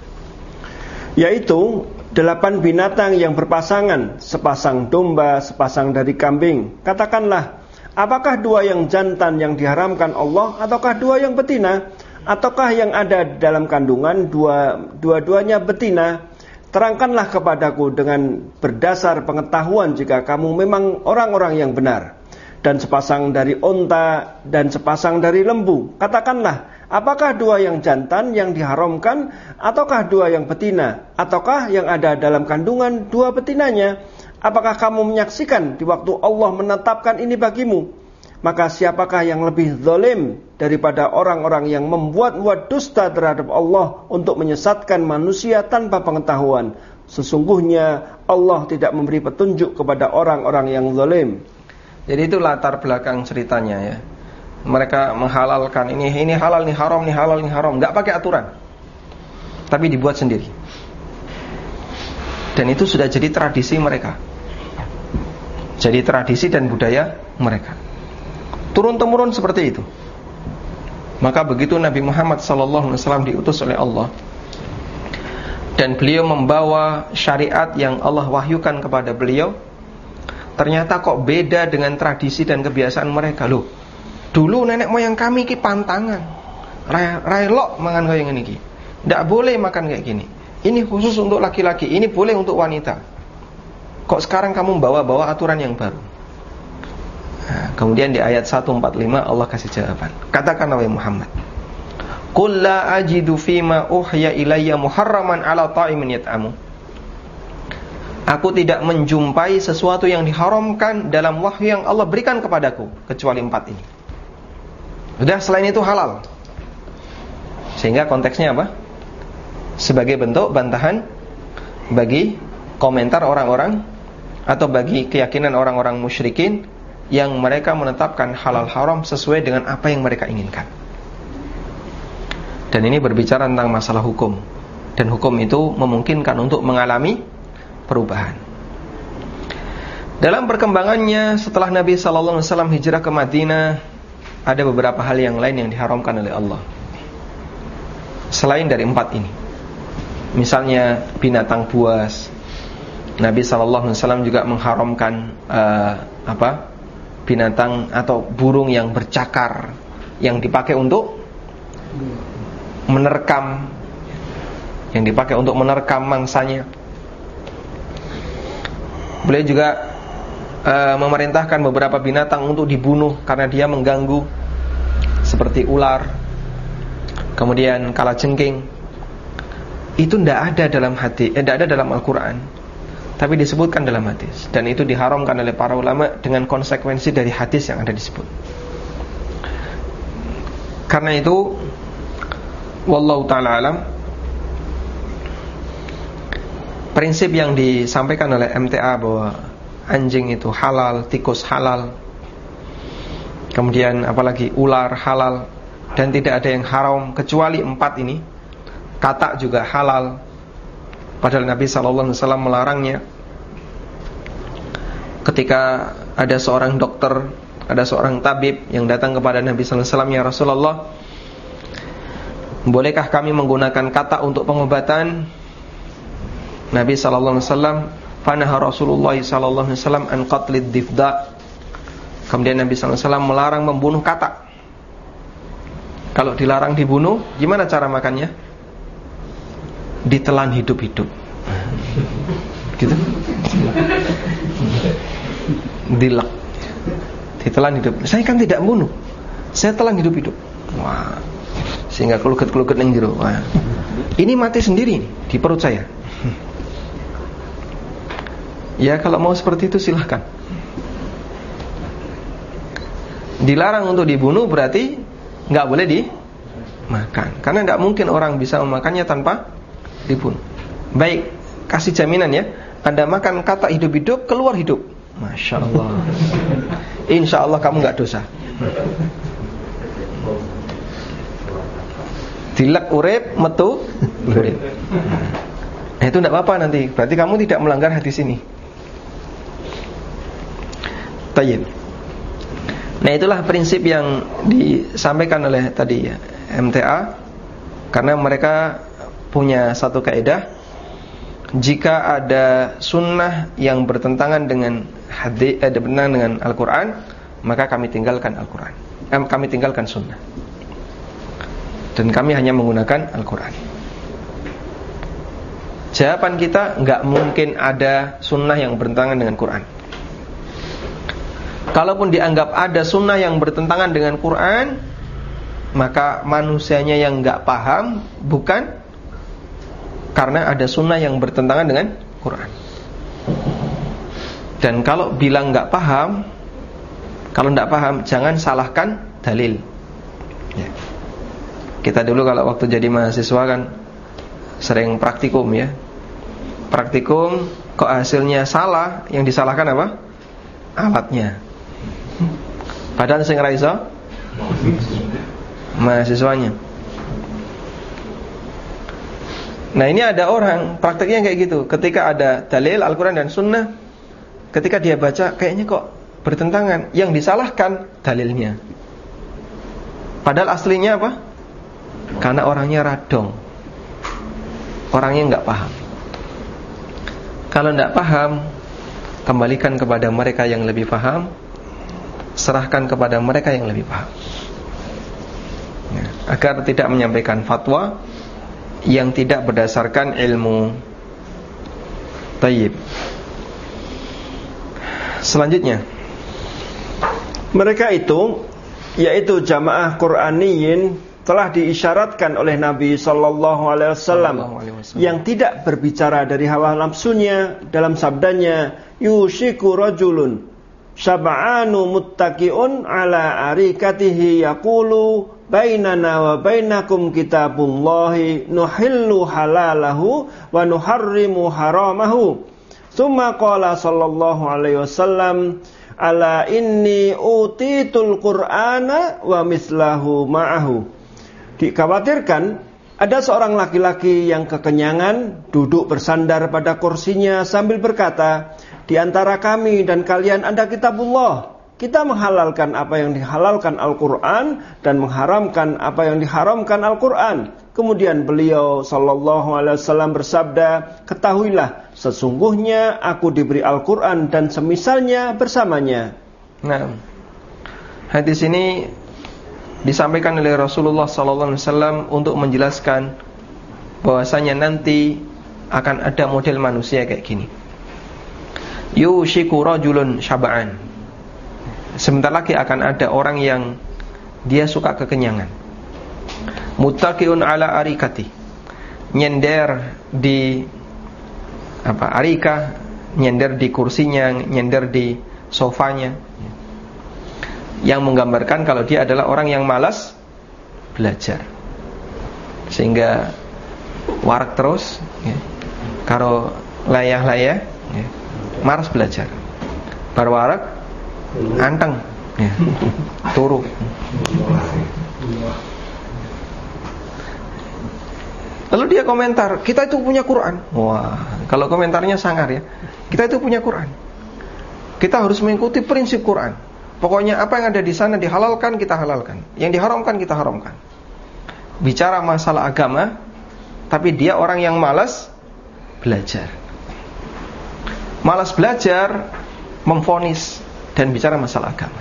yaitu delapan binatang yang berpasangan, sepasang domba, sepasang dari kambing. Katakanlah, apakah dua yang jantan yang diharamkan Allah, ataukah dua yang betina, ataukah yang ada dalam kandungan dua dua-duanya betina? Terangkanlah kepadaku dengan berdasar pengetahuan jika kamu memang orang-orang yang benar. Dan sepasang dari onta dan sepasang dari lembu. Katakanlah, apakah dua yang jantan yang diharamkan, ataukah dua yang betina, ataukah yang ada dalam kandungan dua betinanya? Apakah kamu menyaksikan di waktu Allah menetapkan ini bagimu? Maka siapakah yang lebih zalim daripada orang-orang yang membuat-buat dusta terhadap Allah untuk menyesatkan manusia tanpa pengetahuan? Sesungguhnya Allah tidak memberi petunjuk kepada orang-orang yang zalim. Jadi itu latar belakang ceritanya ya. Mereka menghalalkan ini, ini halal, ini haram, ini halal, ini haram, nggak pakai aturan, tapi dibuat sendiri. Dan itu sudah jadi tradisi mereka. Jadi tradisi dan budaya mereka. Turun-temurun seperti itu. Maka begitu Nabi Muhammad sallallahu alaihi wasallam diutus oleh Allah, dan beliau membawa syariat yang Allah wahyukan kepada beliau, ternyata kok beda dengan tradisi dan kebiasaan mereka. Loh, dulu nenek moyang kami ki pantangan, railok mangan kaya ngene iki. Ndak boleh makan kayak gini. Ini khusus untuk laki-laki, ini boleh untuk wanita. Kok sekarang kamu bawa-bawa aturan yang baru? Nah, kemudian di ayat seratus empat puluh lima Allah kasih jawaban. Katakan wahai Muhammad, qul la ajidu fima uhya ilayya muharraman ala ta'imin yat'amu. Aku tidak menjumpai sesuatu yang diharamkan dalam wahyu yang Allah berikan kepadaku kecuali empat ini. Sudah, selain itu halal. Sehingga konteksnya apa? Sebagai bentuk bantahan bagi komentar orang-orang atau bagi keyakinan orang-orang musyrikin yang mereka menetapkan halal haram sesuai dengan apa yang mereka inginkan. Dan ini berbicara tentang masalah hukum. Dan hukum itu memungkinkan untuk mengalami perubahan. Dalam perkembangannya setelah Nabi sallallahu alaihi wasallam hijrah ke Madinah, ada beberapa hal yang lain yang diharamkan oleh Allah selain dari empat ini. Misalnya binatang buas. Nabi sallallahu alaihi wasallam juga mengharamkan uh, apa? binatang atau burung yang bercakar yang dipakai untuk menerkam, yang dipakai untuk menerkam mangsanya. Beliau juga uh, memerintahkan beberapa binatang untuk dibunuh karena dia mengganggu, seperti ular, kemudian kalajengking. itu tidak ada dalam hadis, eh, tidak ada dalam Al-Quran, tapi disebutkan dalam hadis, dan itu diharamkan oleh para ulama dengan konsekuensi dari hadis yang ada disebut. Karena itu, wallahu ta'ala alam, prinsip yang disampaikan oleh M T A bahwa anjing itu halal, tikus halal, kemudian apalagi ular halal, dan tidak ada yang haram kecuali empat ini. Katak juga halal, padahal Nabi shallallahu alaihi wasallam melarangnya. Ketika ada seorang dokter, ada seorang tabib yang datang kepada Nabi shallallahu alaihi wasallam, ya Rasulullah, bolehkah kami menggunakan katak untuk pengobatan? Nabi shallallahu alaihi wasallam, fanaha Rasulullah shallallahu alaihi wasallam an qatlid difda. Kemudian Nabi shallallahu alaihi wasallam melarang membunuh katak. Kalau dilarang dibunuh, gimana cara makannya? Ditelan hidup-hidup, gitu, dilek, ditelan hidup. Saya kan tidak bunuh, saya telan hidup-hidup. Wah, sehingga keluket-keluket yang jero. Wah, ini mati sendiri di perut saya. Ya kalau mau seperti itu silahkan. Dilarang untuk dibunuh berarti nggak boleh dimakan, karena nggak mungkin orang bisa memakannya tanpa dibunuh. Baik, kasih jaminan ya, Anda makan katak hidup-hidup, keluar hidup, Masya Allah, insya Allah kamu gak dosa. Dilek urip, metu urip. Nah, itu gak apa-apa nanti, berarti kamu tidak melanggar hadis ini. Tayyib. Nah, itulah prinsip yang disampaikan oleh tadi ya, M T A. Karena mereka punya satu kaidah, jika ada sunnah yang bertentangan dengan hadis, eh, bertentangan dengan Al-Quran, maka kami tinggalkan Al-Quran, eh, kami tinggalkan sunnah, dan kami hanya menggunakan Al-Quran. Jawaban kita, nggak mungkin ada sunnah yang bertentangan dengan Quran. Kalaupun dianggap ada sunnah yang bertentangan dengan Quran, maka manusianya yang nggak paham, bukan karena ada sunnah yang bertentangan dengan Quran. Dan kalau bilang nggak paham, kalau nggak paham, jangan salahkan dalil ya. Kita dulu kalau waktu jadi mahasiswa kan sering praktikum ya. Praktikum kok hasilnya salah, yang disalahkan apa? Alatnya. Padahal sing ra iso mahasiswanya. Nah, ini ada orang prakteknya kayak gitu. Ketika ada dalil Al-Quran dan Sunnah, ketika dia baca, kayaknya kok bertentangan. Yang disalahkan dalilnya, padahal aslinya apa? Karena orangnya radong, orangnya nggak paham. Kalau nggak paham, kembalikan kepada mereka yang lebih paham, serahkan kepada mereka yang lebih paham ya, agar tidak menyampaikan fatwa yang tidak berdasarkan ilmu. Tayyib. Selanjutnya, mereka itu, yaitu jamaah Qur'aniyin, telah diisyaratkan oleh Nabi Sallallahu Alaihi Wasallam yang tidak berbicara dari hawa nafsunya dalam sabdanya, yushiku rajulun syab'anu muttaqi'un ala arikatihi yaqulu bainana wa bainakum kitabullahi nuhillu halalahu wa nuharrimu haramahu. Tsumma qala sallallahu alaihi wasallam, ala inni utitul qur'ana wa mislahu ma'ahu. Dikhawatirkan ada seorang laki-laki yang kekenyangan duduk bersandar pada kursinya sambil berkata, di antara kami dan kalian ada kitabullah. Kita menghalalkan apa yang dihalalkan Al-Quran dan mengharamkan apa yang diharamkan Al-Quran. Kemudian beliau sallallahu alaihi wasallam bersabda, ketahuilah sesungguhnya aku diberi Al-Quran dan semisalnya bersamanya. Nah, hadis ini disampaikan oleh Rasulullah sallallahu alaihi wasallam untuk menjelaskan bahwasanya nanti akan ada model manusia kayak gini. Yushiku rajulun syab'an. Sebentar lagi akan ada orang yang dia suka kekenyangan. Muttaqiun ala arikati. nyender di apa arika, nyender di kursinya, nyender di sofanya, yang menggambarkan kalau dia adalah orang yang malas belajar, sehingga warak terus ya. Karo layah-layah ya. Malas belajar, baru warak anteng ya. Turu. Lalu dia komentar, kita itu punya Quran. Wah, kalau komentarnya sangar ya. Kita itu punya Quran. Kita harus mengikuti prinsip Quran. Pokoknya apa yang ada di sana dihalalkan, kita halalkan. Yang diharamkan, kita haramkan. Bicara masalah agama, tapi dia orang yang malas belajar. Malas belajar, memvonis dan bicara masalah agama.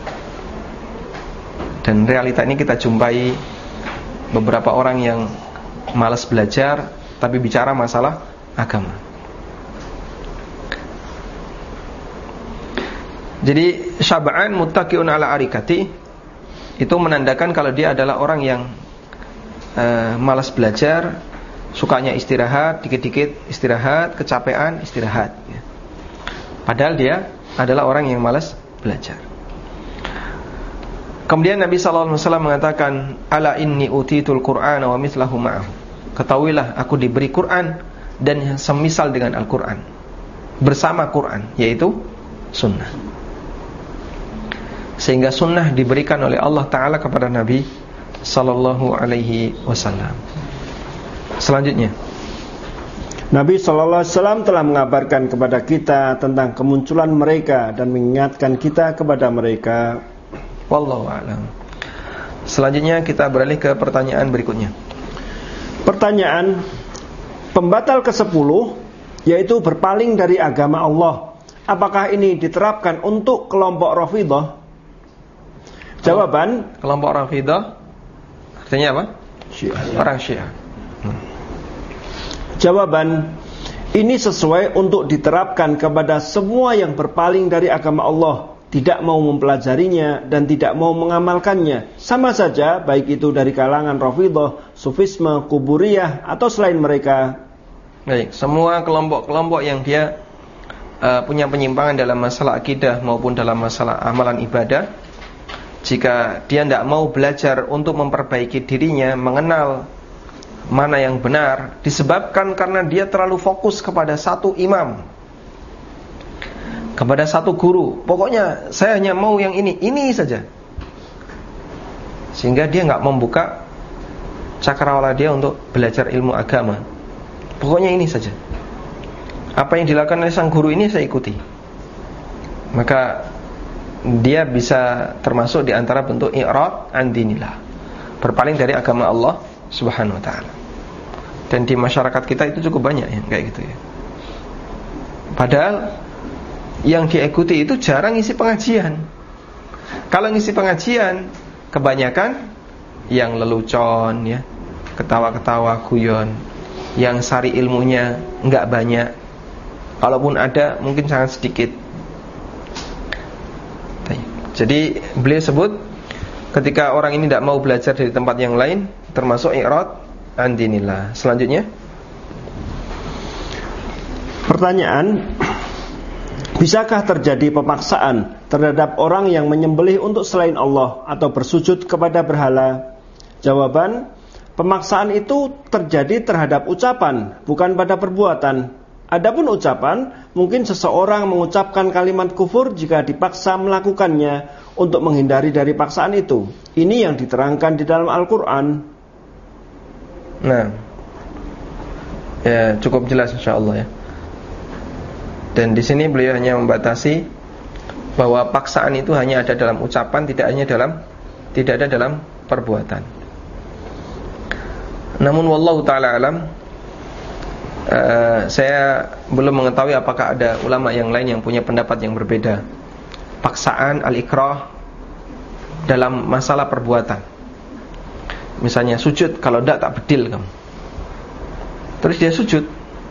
Dan realita ini kita jumpai beberapa orang yang malas belajar tapi bicara masalah agama. Jadi syab'an muttaqi'un ala arikati itu menandakan kalau dia adalah orang yang uh, malas belajar, sukanya istirahat, dikit-dikit istirahat, kecapean, istirahat ya. Padahal dia adalah orang yang malas belajar. Kemudian Nabi sallallahu alaihi wasallam mengatakan, ala inni utitul Qur'ana wa mithlahu ma'ahu. Ketahuilah aku diberi Quran dan semisal dengan Al-Quran, bersama Quran, yaitu sunnah. Sehingga sunnah diberikan oleh Allah Ta'ala kepada Nabi sallallahu alaihi wasallam. Selanjutnya, Nabi sallallahu alaihi wasallam telah mengabarkan kepada kita tentang kemunculan mereka dan mengingatkan kita kepada mereka. Wallahu a'lam. Selanjutnya kita beralih ke pertanyaan berikutnya. Pertanyaan pembatal kesepuluh, yaitu berpaling dari agama Allah. Apakah ini diterapkan untuk kelompok Rafidhah? Jawaban, kelompok Rafidhah artinya apa? Syiah. Orang Syiah. Hmm. Jawaban, ini sesuai untuk diterapkan kepada semua yang berpaling dari agama Allah, tidak mau mempelajarinya dan tidak mau mengamalkannya. Sama saja baik itu dari kalangan Rafidhah, Sufisme, Kuburiyah atau selain mereka. Baik, semua kelompok-kelompok yang dia uh, punya penyimpangan dalam masalah akidah maupun dalam masalah amalan ibadah, jika dia tidak mau belajar untuk memperbaiki dirinya, mengenal mana yang benar, disebabkan karena dia terlalu fokus kepada satu imam, kepada satu guru. Pokoknya saya hanya mau yang ini, ini saja. Sehingga dia nggak membuka cakrawala dia untuk belajar ilmu agama. Pokoknya ini saja. Apa yang dilakukan oleh sang guru ini saya ikuti. Maka dia bisa termasuk di antara bentuk i'rad an dinillah, berpaling dari agama Allah Subhanahu wa ta'ala. Dan di masyarakat kita itu cukup banyak yang kayak gitu ya. Padahal yang diikuti itu jarang ngisi pengajian. Kalau ngisi pengajian, kebanyakan yang lelucon ya, ketawa-ketawa guyon, yang sari ilmunya enggak banyak. Kalaupun ada, mungkin sangat sedikit. Jadi beliau sebut, ketika orang ini tidak mau belajar dari tempat yang lain, termasuk i'rad an dinillah. Selanjutnya, pertanyaan, bisakah terjadi pemaksaan terhadap orang yang menyembelih untuk selain Allah atau bersujud kepada berhala? Jawaban, pemaksaan itu terjadi terhadap ucapan, bukan pada perbuatan. Adapun ucapan, mungkin seseorang mengucapkan kalimat kufur jika dipaksa melakukannya untuk menghindari dari paksaan itu. Ini yang diterangkan di dalam Al-Quran. Nah, ya cukup jelas insyaallah ya. Dan di sini beliau hanya membatasi bahwa paksaan itu hanya ada dalam ucapan, tidak hanya dalam tidak ada dalam perbuatan. Namun wallahu taala alam, uh, saya belum mengetahui apakah ada ulama yang lain yang punya pendapat yang berbeda. Paksaan al-ikrah dalam masalah perbuatan. Misalnya sujud, kalau tidak tak bedil kamu. Terus dia sujud.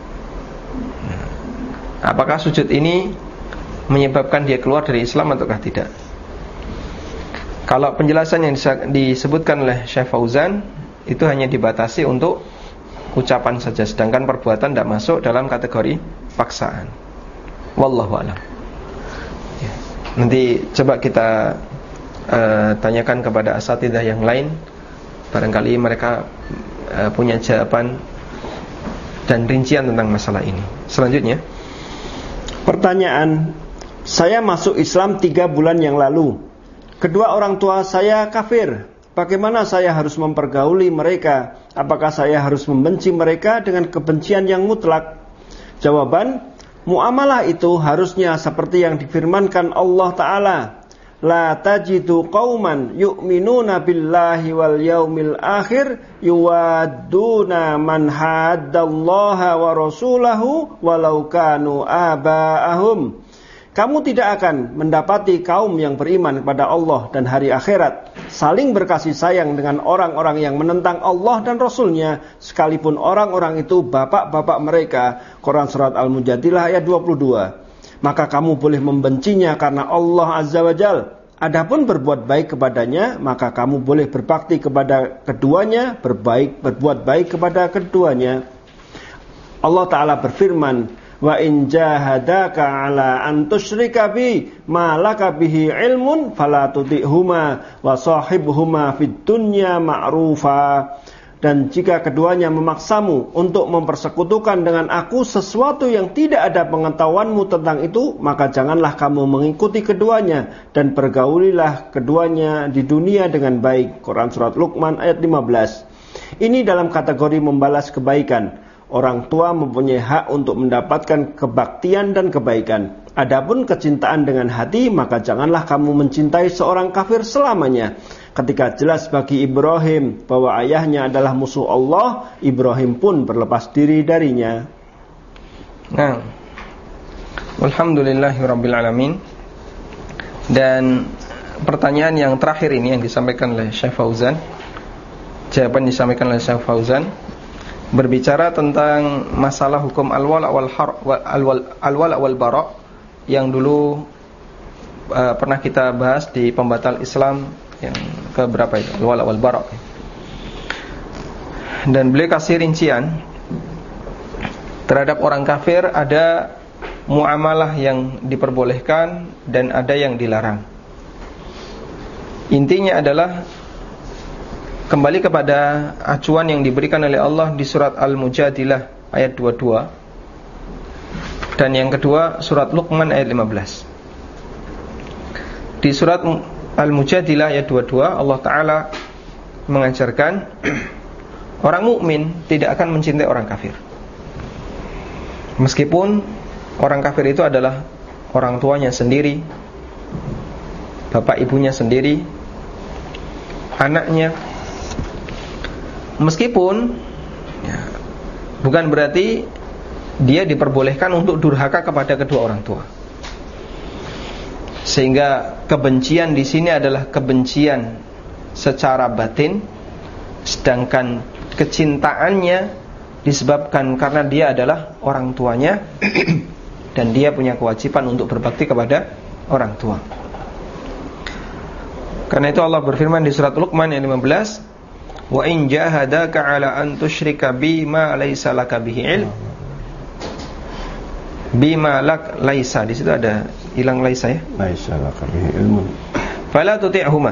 Apakah sujud ini menyebabkan dia keluar dari Islam ataukah tidak? Kalau penjelasan yang disebutkan oleh Syekh Fauzan itu hanya dibatasi untuk ucapan saja, sedangkan perbuatan tidak masuk dalam kategori paksaan. Wallahu a'lam. Ya. Nanti coba kita uh, tanyakan kepada asatidzah yang lain, barangkali mereka uh, punya jawaban dan rincian tentang masalah ini. Selanjutnya, pertanyaan, saya masuk Islam tiga bulan yang lalu. Kedua orang tua saya kafir. Bagaimana saya harus mempergauli mereka? Apakah saya harus membenci mereka dengan kebencian yang mutlak? Jawaban, muamalah itu harusnya seperti yang difirmankan Allah Ta'ala. La tajidu qauman yu'minuna billahi wal yaumil akhir yuwadduna man haddallaha wa rasulahu walau kanu aba'ahum. Kamu tidak akan mendapati kaum yang beriman kepada Allah dan hari akhirat saling berkasih sayang dengan orang-orang yang menentang Allah dan Rasulnya, sekalipun orang-orang itu bapak-bapak mereka. Quran Surat Al-Mujadilah ayat dua puluh dua. Maka kamu boleh membencinya karena Allah Azza wa Jal. Adapun berbuat baik kepadanya, maka kamu boleh berbakti kepada keduanya, berbaik berbuat baik kepada keduanya. Allah Ta'ala berfirman, wa in jahadaka ala an tusyrika bi ma laka bihi ilmun fala tuti'huma wa sahibhuma fid dunya ma'rufa. Dan jika keduanya memaksamu untuk mempersekutukan dengan aku sesuatu yang tidak ada pengetahuanmu tentang itu, maka janganlah kamu mengikuti keduanya dan pergaulilah keduanya di dunia dengan baik. Quran Surat Luqman ayat lima belas. Ini dalam kategori membalas kebaikan. Orang tua mempunyai hak untuk mendapatkan kebaktian dan kebaikan. Adapun kecintaan dengan hati, maka janganlah kamu mencintai seorang kafir selamanya. Ketika jelas bagi Ibrahim bahwa ayahnya adalah musuh Allah, Ibrahim pun berlepas diri darinya. Nah, Alhamdulillahirabbil alamin. Dan pertanyaan yang terakhir ini yang disampaikan oleh Syekh Fauzan, jawaban disampaikan oleh Syekh Fauzan, berbicara tentang masalah hukum al-wala wal har al-wala wal bara yang dulu uh, pernah kita bahas di pembatal Islam yang ke berapa itu, al-wala wal bara. Dan beliau kasih rincian terhadap orang kafir, ada muamalah yang diperbolehkan dan ada yang dilarang. Intinya adalah kembali kepada acuan yang diberikan oleh Allah di surat Al-Mujadilah ayat dua puluh dua. Dan yang kedua surat Luqman ayat lima belas. Di surat Al-Mujadilah ayat dua puluh dua Allah Ta'ala mengajarkan orang mukmin tidak akan mencintai orang kafir, meskipun orang kafir itu adalah orang tuanya sendiri, bapak ibunya sendiri, anaknya. Meskipun ya, bukan berarti dia diperbolehkan untuk durhaka kepada kedua orang tua. Sehingga kebencian di sini adalah kebencian secara batin, sedangkan kecintaannya disebabkan karena dia adalah orang tuanya dan dia punya kewajiban untuk berbakti kepada orang tua. Karena itu Allah berfirman di surat Luqman ayat lima belas, wa in jahadaka ala an tusyrika bima laysa laka bihi ilm. Bima lak laisa, di situ ada hilang laisa ya. Laisa laka bihi ilmun. Fala tuti'huma.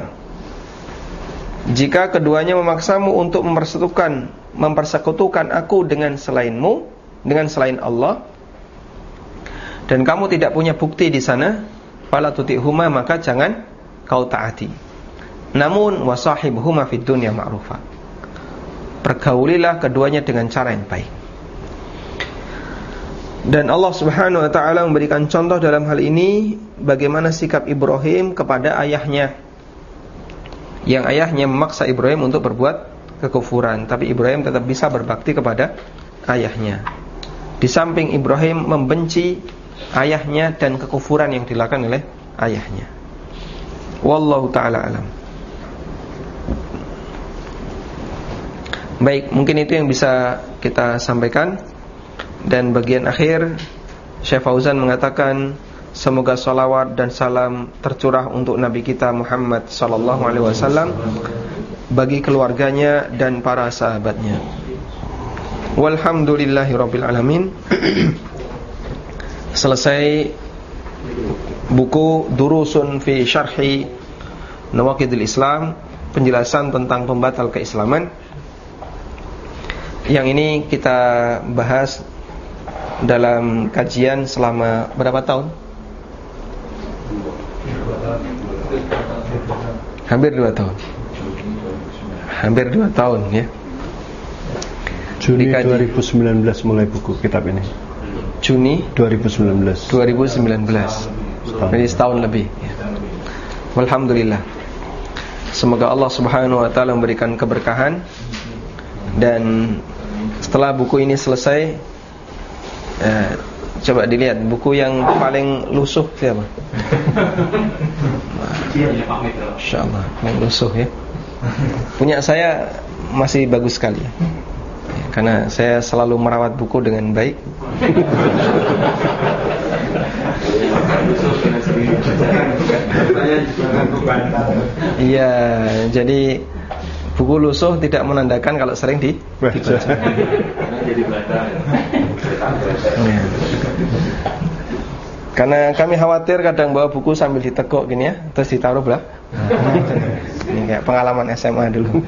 Jika keduanya memaksamu untuk mempersekutukan mempersekutukan aku dengan selainmu, dengan selain Allah, dan kamu tidak punya bukti di sana, fala tuti'huma, maka jangan kau taati. Namun wasahibhuma fid dunya ma'rufa. Pergaulilah keduanya dengan cara yang baik. Dan Allah Subhanahu wa taala memberikan contoh dalam hal ini bagaimana sikap Ibrahim kepada ayahnya. Yang ayahnya memaksa Ibrahim untuk berbuat kekufuran, tapi Ibrahim tetap bisa berbakti kepada ayahnya. Di samping Ibrahim membenci ayahnya dan kekufuran yang dilakukan oleh ayahnya. Wallahu taala alam. Baik, mungkin itu yang bisa kita sampaikan. Dan bagian akhir Syekh Fauzan mengatakan, semoga salawat dan salam tercurah untuk Nabi kita Muhammad sallallahu alaihi wasallam, bagi keluarganya dan para sahabatnya. Walhamdulillahirabbil alamin. Selesai buku Durusun fi Syarhi Nawaqidil Islam, penjelasan tentang pembatal keislaman. Yang ini kita bahas dalam kajian selama berapa tahun? Hampir dua tahun. Hampir dua tahun ya. Juni dua ribu sembilan belas mulai buku kitab ini. Juni dua ribu sembilan belas. dua ribu sembilan belas. Jadi setahun lebih ya. Alhamdulillah. Semoga Allah Subhanahu wa taala memberikan keberkahan. Dan setelah buku ini selesai, eh, coba dilihat buku yang paling lusuh siapa? Insyaallah paling lusuh ya. Punya saya masih bagus sekali ya. Karena saya selalu merawat buku dengan baik. Iya, jadi buku lusuh tidak menandakan kalau sering di dibaca. Ya. Karena kami khawatir kadang bawa buku sambil diteguk gini ya, terus ditaruh belah. Ini kayak pengalaman S M A dulu.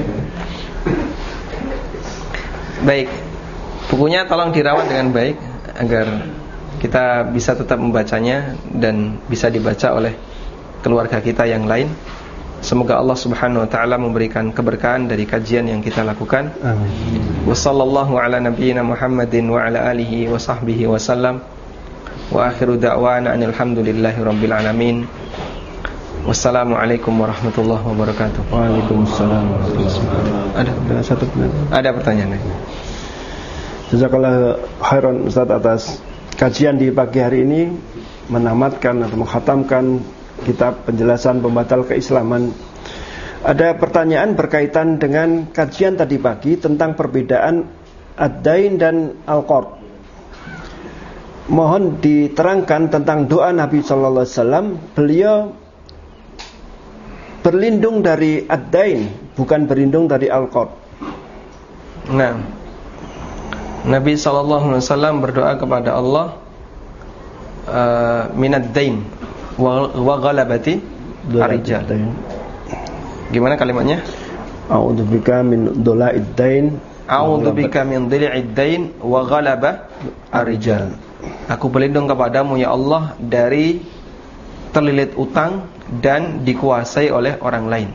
Baik, bukunya tolong dirawat dengan baik agar kita bisa tetap membacanya dan bisa dibaca oleh keluarga kita yang lain. Semoga Allah Subhanahu wa taala memberikan keberkahan dari kajian yang kita lakukan. Amin. Wa sallallahu ala nabiyyina Muhammadin wa ala alihi wa sahbihi wa sallam. Wa akhiru da'wana alhamdulillahi rabbil alamin. Wassalamualaikum warahmatullahi wabarakatuh. Waalaikumsalam warahmatullahi wabarakatuh. Ada ada satu pertanyaan. Ada pertanyaan. Jazakallah khairan Ustaz atas kajian di pagi hari ini, menamatkan atau mengkhatamkan kitab penjelasan pembatal keislaman. Ada pertanyaan berkaitan dengan kajian tadi pagi tentang perbedaan ad-dain dan al-qard. Mohon diterangkan tentang doa Nabi sallallahu alaihi wasallam. Beliau berlindung dari ad-dain, bukan berlindung dari al-qard. Nah, Nabi sallallahu alaihi wasallam berdoa kepada Allah uh, minad dain wa, wa ghalabati ar-rijal. Gimana kalimatnya? A'udzubika min dola'id dain. A'udzubika min dhil'id dain wa ghalaba ar-rijal. Aku berlindung kepadamu ya Allah dari terlilit utang dan dikuasai oleh orang lain.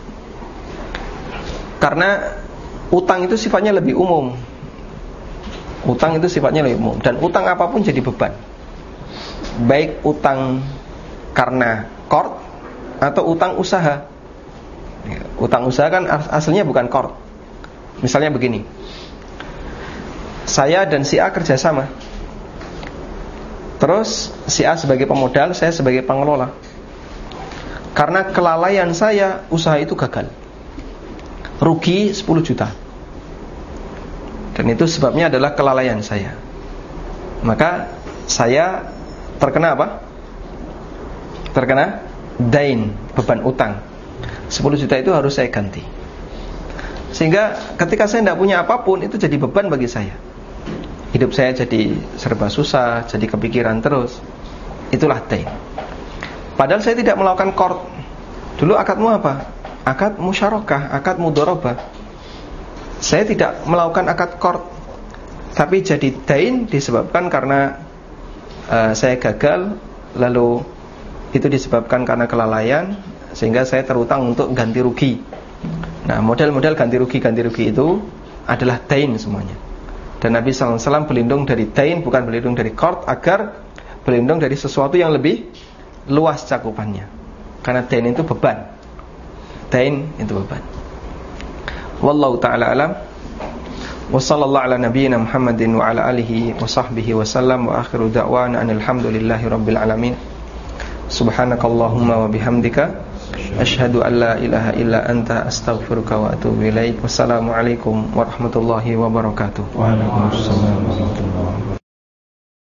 Karena utang itu sifatnya lebih umum. Utang itu sifatnya lebih umum. Dan utang apapun jadi beban. Baik utang karena qard atau utang usaha. Utang usaha kan aslinya bukan qard. Misalnya begini, saya dan si A kerjasama. Terus si A sebagai pemodal, saya sebagai pengelola. Karena kelalaian saya, usaha itu gagal, rugi sepuluh juta. Dan itu sebabnya adalah kelalaian saya. Maka saya terkena apa? Terkena dain, beban utang. Sepuluh juta itu harus saya ganti. Sehingga ketika saya tidak punya apapun, itu jadi beban bagi saya. Hidup saya jadi serba susah, jadi kepikiran terus. Itulah dain. Padahal saya tidak melakukan qard. Dulu akadmu apa? Akad musyarakah, akad mudharabah. Saya tidak melakukan akad qard, tapi jadi dain disebabkan karena uh, saya gagal. Lalu itu disebabkan karena kelalaian, sehingga saya terutang untuk ganti rugi. Nah, model-model ganti rugi-ganti rugi itu adalah dain semuanya. Dan Nabi sallallahu alaihi wasallam berlindung dari dain, bukan berlindung dari qard, agar berlindung dari sesuatu yang lebih luas cakupannya. Karena dain itu beban. Dain itu beban. Wallahu ta'ala alam. Wa sallallahu ala nabiyyina Muhammadin wa ala alihi wa sahbihi wa sallam. Wa akhiru da'wana alhamdulillahi rabbil alamin. Subhanakallahumma wa bihamdika asyhadu an la ilaha illa anta astaghfiruka wa atubu ilaik. Wassalamualaikum warahmatullahi wabarakatuh. Waalaikumsalam warahmatullahi wabarakatuh.